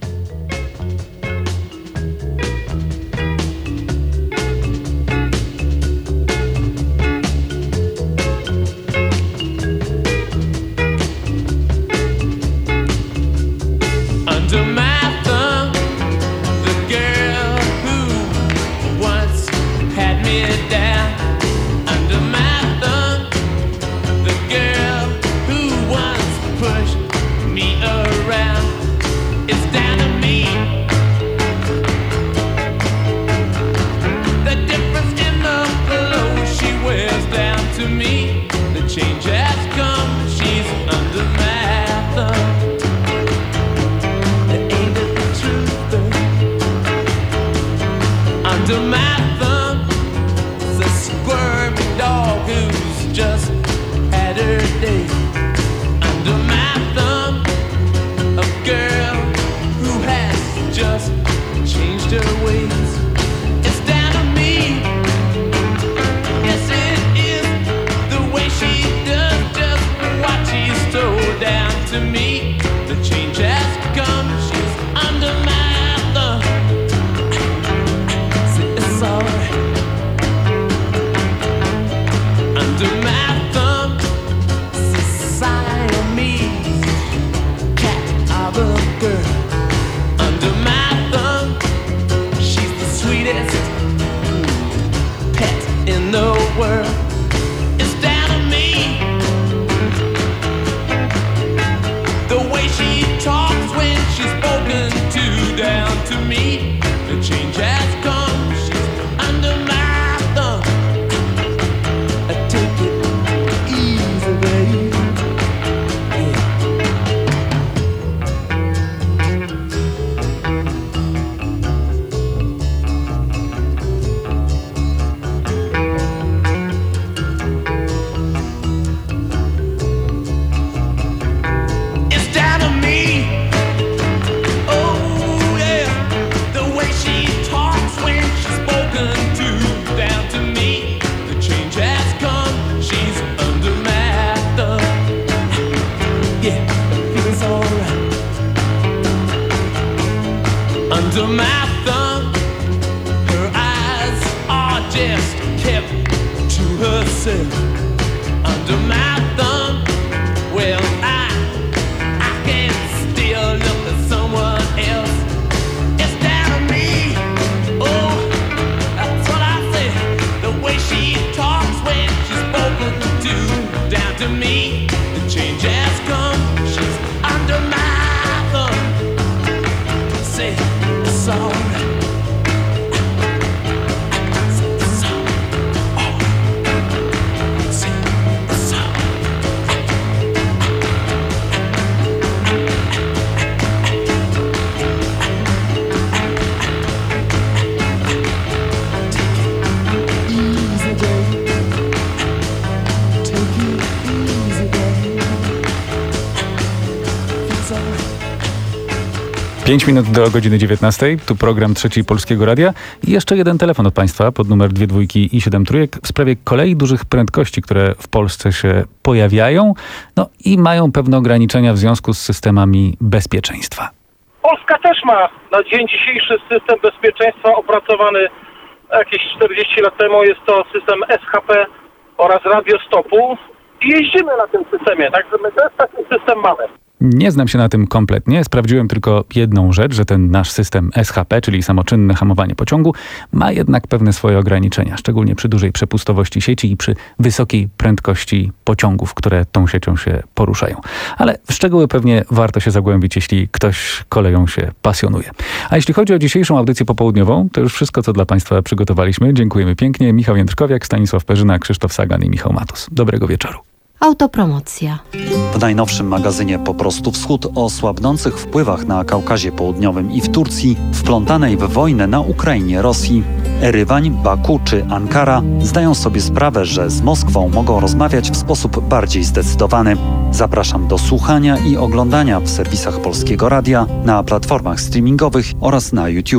Pięć minut do godziny dziewiętnastej. Tu program Trzeci Polskiego Radia. I jeszcze jeden telefon od Państwa pod numer dwie dwójki i siedem trójek w sprawie kolei dużych prędkości, które w Polsce się pojawiają, no i mają pewne ograniczenia w związku z systemami bezpieczeństwa. Polska też ma na dzień dzisiejszy system bezpieczeństwa opracowany jakieś czterdzieści lat temu. Jest to system S H P oraz radiostopu. I jeździmy na tym systemie, także my też taki system mamy. Nie znam się na tym kompletnie. Sprawdziłem tylko jedną rzecz, że ten nasz system S H P, czyli samoczynne hamowanie pociągu, ma jednak pewne swoje ograniczenia, szczególnie przy dużej przepustowości sieci i przy wysokiej prędkości pociągów, które tą siecią się poruszają. Ale w szczegóły pewnie warto się zagłębić, jeśli ktoś koleją się pasjonuje. A jeśli chodzi o dzisiejszą audycję popołudniową, to już wszystko, co dla Państwa przygotowaliśmy. Dziękujemy pięknie. Michał Jędrkowiak, Stanisław Perzyna, Krzysztof Sagan i Michał Matus. Dobrego wieczoru. Autopromocja. W najnowszym magazynie Po prostu Wschód o słabnących wpływach na Kaukazie Południowym i w Turcji, wplątanej w wojnę na Ukrainie Rosji. Erywań, Baku czy Ankara zdają sobie sprawę, że z Moskwą mogą rozmawiać w sposób bardziej zdecydowany. Zapraszam do słuchania i oglądania w serwisach Polskiego Radia, na platformach streamingowych oraz na YouTube.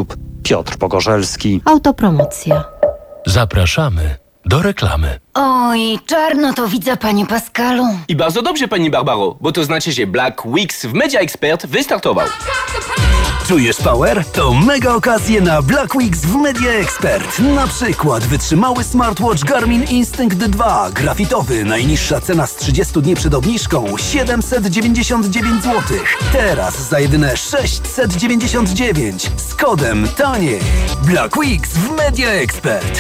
Piotr Pogorzelski. Autopromocja. Zapraszamy do reklamy. Oj, czarno to widzę, panie Pascalu. I bardzo dobrze, pani Barbaro, bo to znaczy, że Black Weeks w Media Expert wystartował. Czujesz power? To mega okazje na Black Weeks w Media Expert. Na przykład wytrzymały smartwatch Garmin Instinct dwa, grafitowy, najniższa cena z trzydziestu dni przed obniżką siedemset dziewięćdziesiąt dziewięć złotych. Teraz za jedyne sześćset dziewięćdziesiąt dziewięć z kodem taniej. Black Weeks w Media Expert.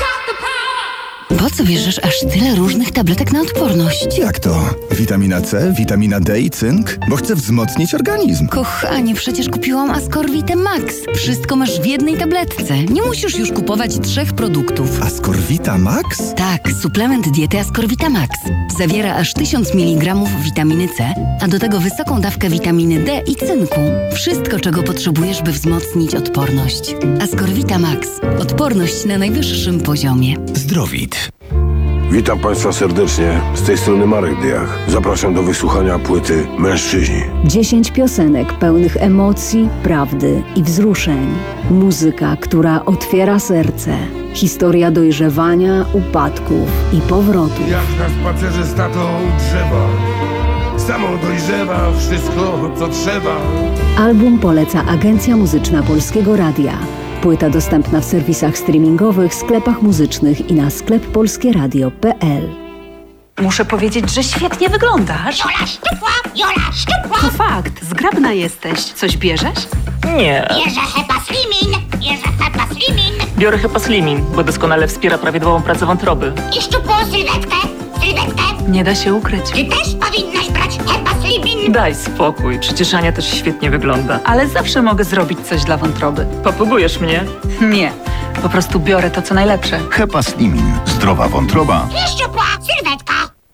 Po co bierzesz aż tyle różnych tabletek na odporność? Jak to? Witamina C, witamina D i cynk? Bo chcę wzmocnić organizm. Kochanie, przecież kupiłam Ascorvitę Max. Wszystko masz w jednej tabletce. Nie musisz już kupować trzech produktów. Ascorvita Max? Tak, suplement diety Ascorvita Max. Zawiera aż tysiąc miligramów witaminy C, a do tego wysoką dawkę witaminy D i cynku. Wszystko, czego potrzebujesz, by wzmocnić odporność. Ascorvita Max. Odporność na najwyższym poziomie. Zdrowit. Witam Państwa serdecznie, z tej strony Marek Dyjach. Zapraszam do wysłuchania płyty Mężczyźni. Dziesięć piosenek pełnych emocji, prawdy i wzruszeń. Muzyka, która otwiera serce. Historia dojrzewania, upadków i powrotu. Jak na spacerze z tatą u drzewa. Samo dojrzewa wszystko, co trzeba. Album poleca Agencja Muzyczna Polskiego Radia. Płyta dostępna w serwisach streamingowych, sklepach muzycznych i na sklep polskieradio kropka p l. Muszę powiedzieć, że świetnie wyglądasz. Jola szczupła, Jola szczupła. To fakt, zgrabna jesteś. Coś bierzesz? Nie. Bierze Hepa Slimin, bierze Hepa Slimin. Biorę Hepa Slimin, bo doskonale wspiera prawidłową pracę wątroby. I szczupłą sylwetkę, sylwetkę. Nie da się ukryć. Ty też powinnaś brać Hepa Slimin. Daj spokój, przecież Ania też świetnie wygląda. Ale zawsze mogę zrobić coś dla wątroby. Popróbujesz mnie? Nie, po prostu biorę to, co najlepsze. Hepa Slimin. Zdrowa wątroba. I szczupła sylwetka.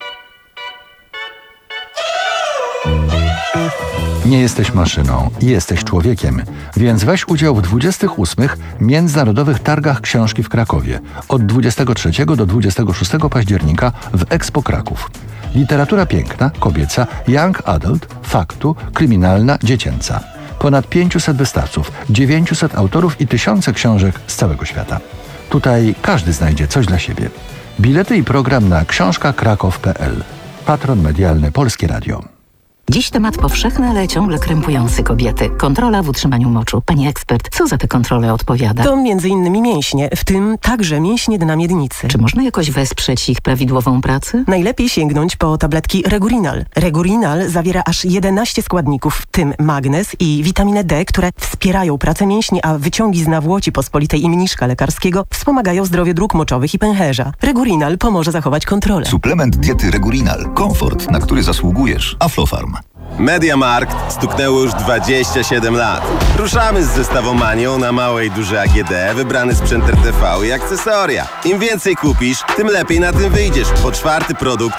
Nie jesteś maszyną, jesteś człowiekiem, więc weź udział w dwudziestych ósmych Międzynarodowych Targach Książki w Krakowie od dwudziestego trzeciego do dwudziestego szóstego października w Expo Kraków. Literatura piękna, kobieca, young adult, faktu, kryminalna, dziecięca. Ponad pięciuset wystawców, dziewięciuset autorów i tysiące książek z całego świata. Tutaj każdy znajdzie coś dla siebie. Bilety i program na książka kraków kropka p l. Patron medialny Polskie Radio. Dziś temat powszechny, ale ciągle krępujący kobiety. Kontrola w utrzymaniu moczu. Pani ekspert, co za te kontrole odpowiada? To między innymi mięśnie, w tym także mięśnie dna miednicy. Czy można jakoś wesprzeć ich prawidłową pracę? Najlepiej sięgnąć po tabletki Regurinal. Regurinal zawiera aż jedenaście składników, w tym magnez i witaminę D, które wspierają pracę mięśni, a wyciągi z nawłoci pospolitej i mniszka lekarskiego wspomagają zdrowie dróg moczowych i pęcherza. Regurinal pomoże zachować kontrolę. Suplement diety Regurinal. Komfort, na który zasługujesz. Aflofarm. MediaMarkt stuknęło już dwadzieścia siedem lat. Ruszamy z zestawą Manią na małe i duże A G D, wybrany sprzęt R T V i akcesoria. Im więcej kupisz, tym lepiej na tym wyjdziesz, bo czwarty produkt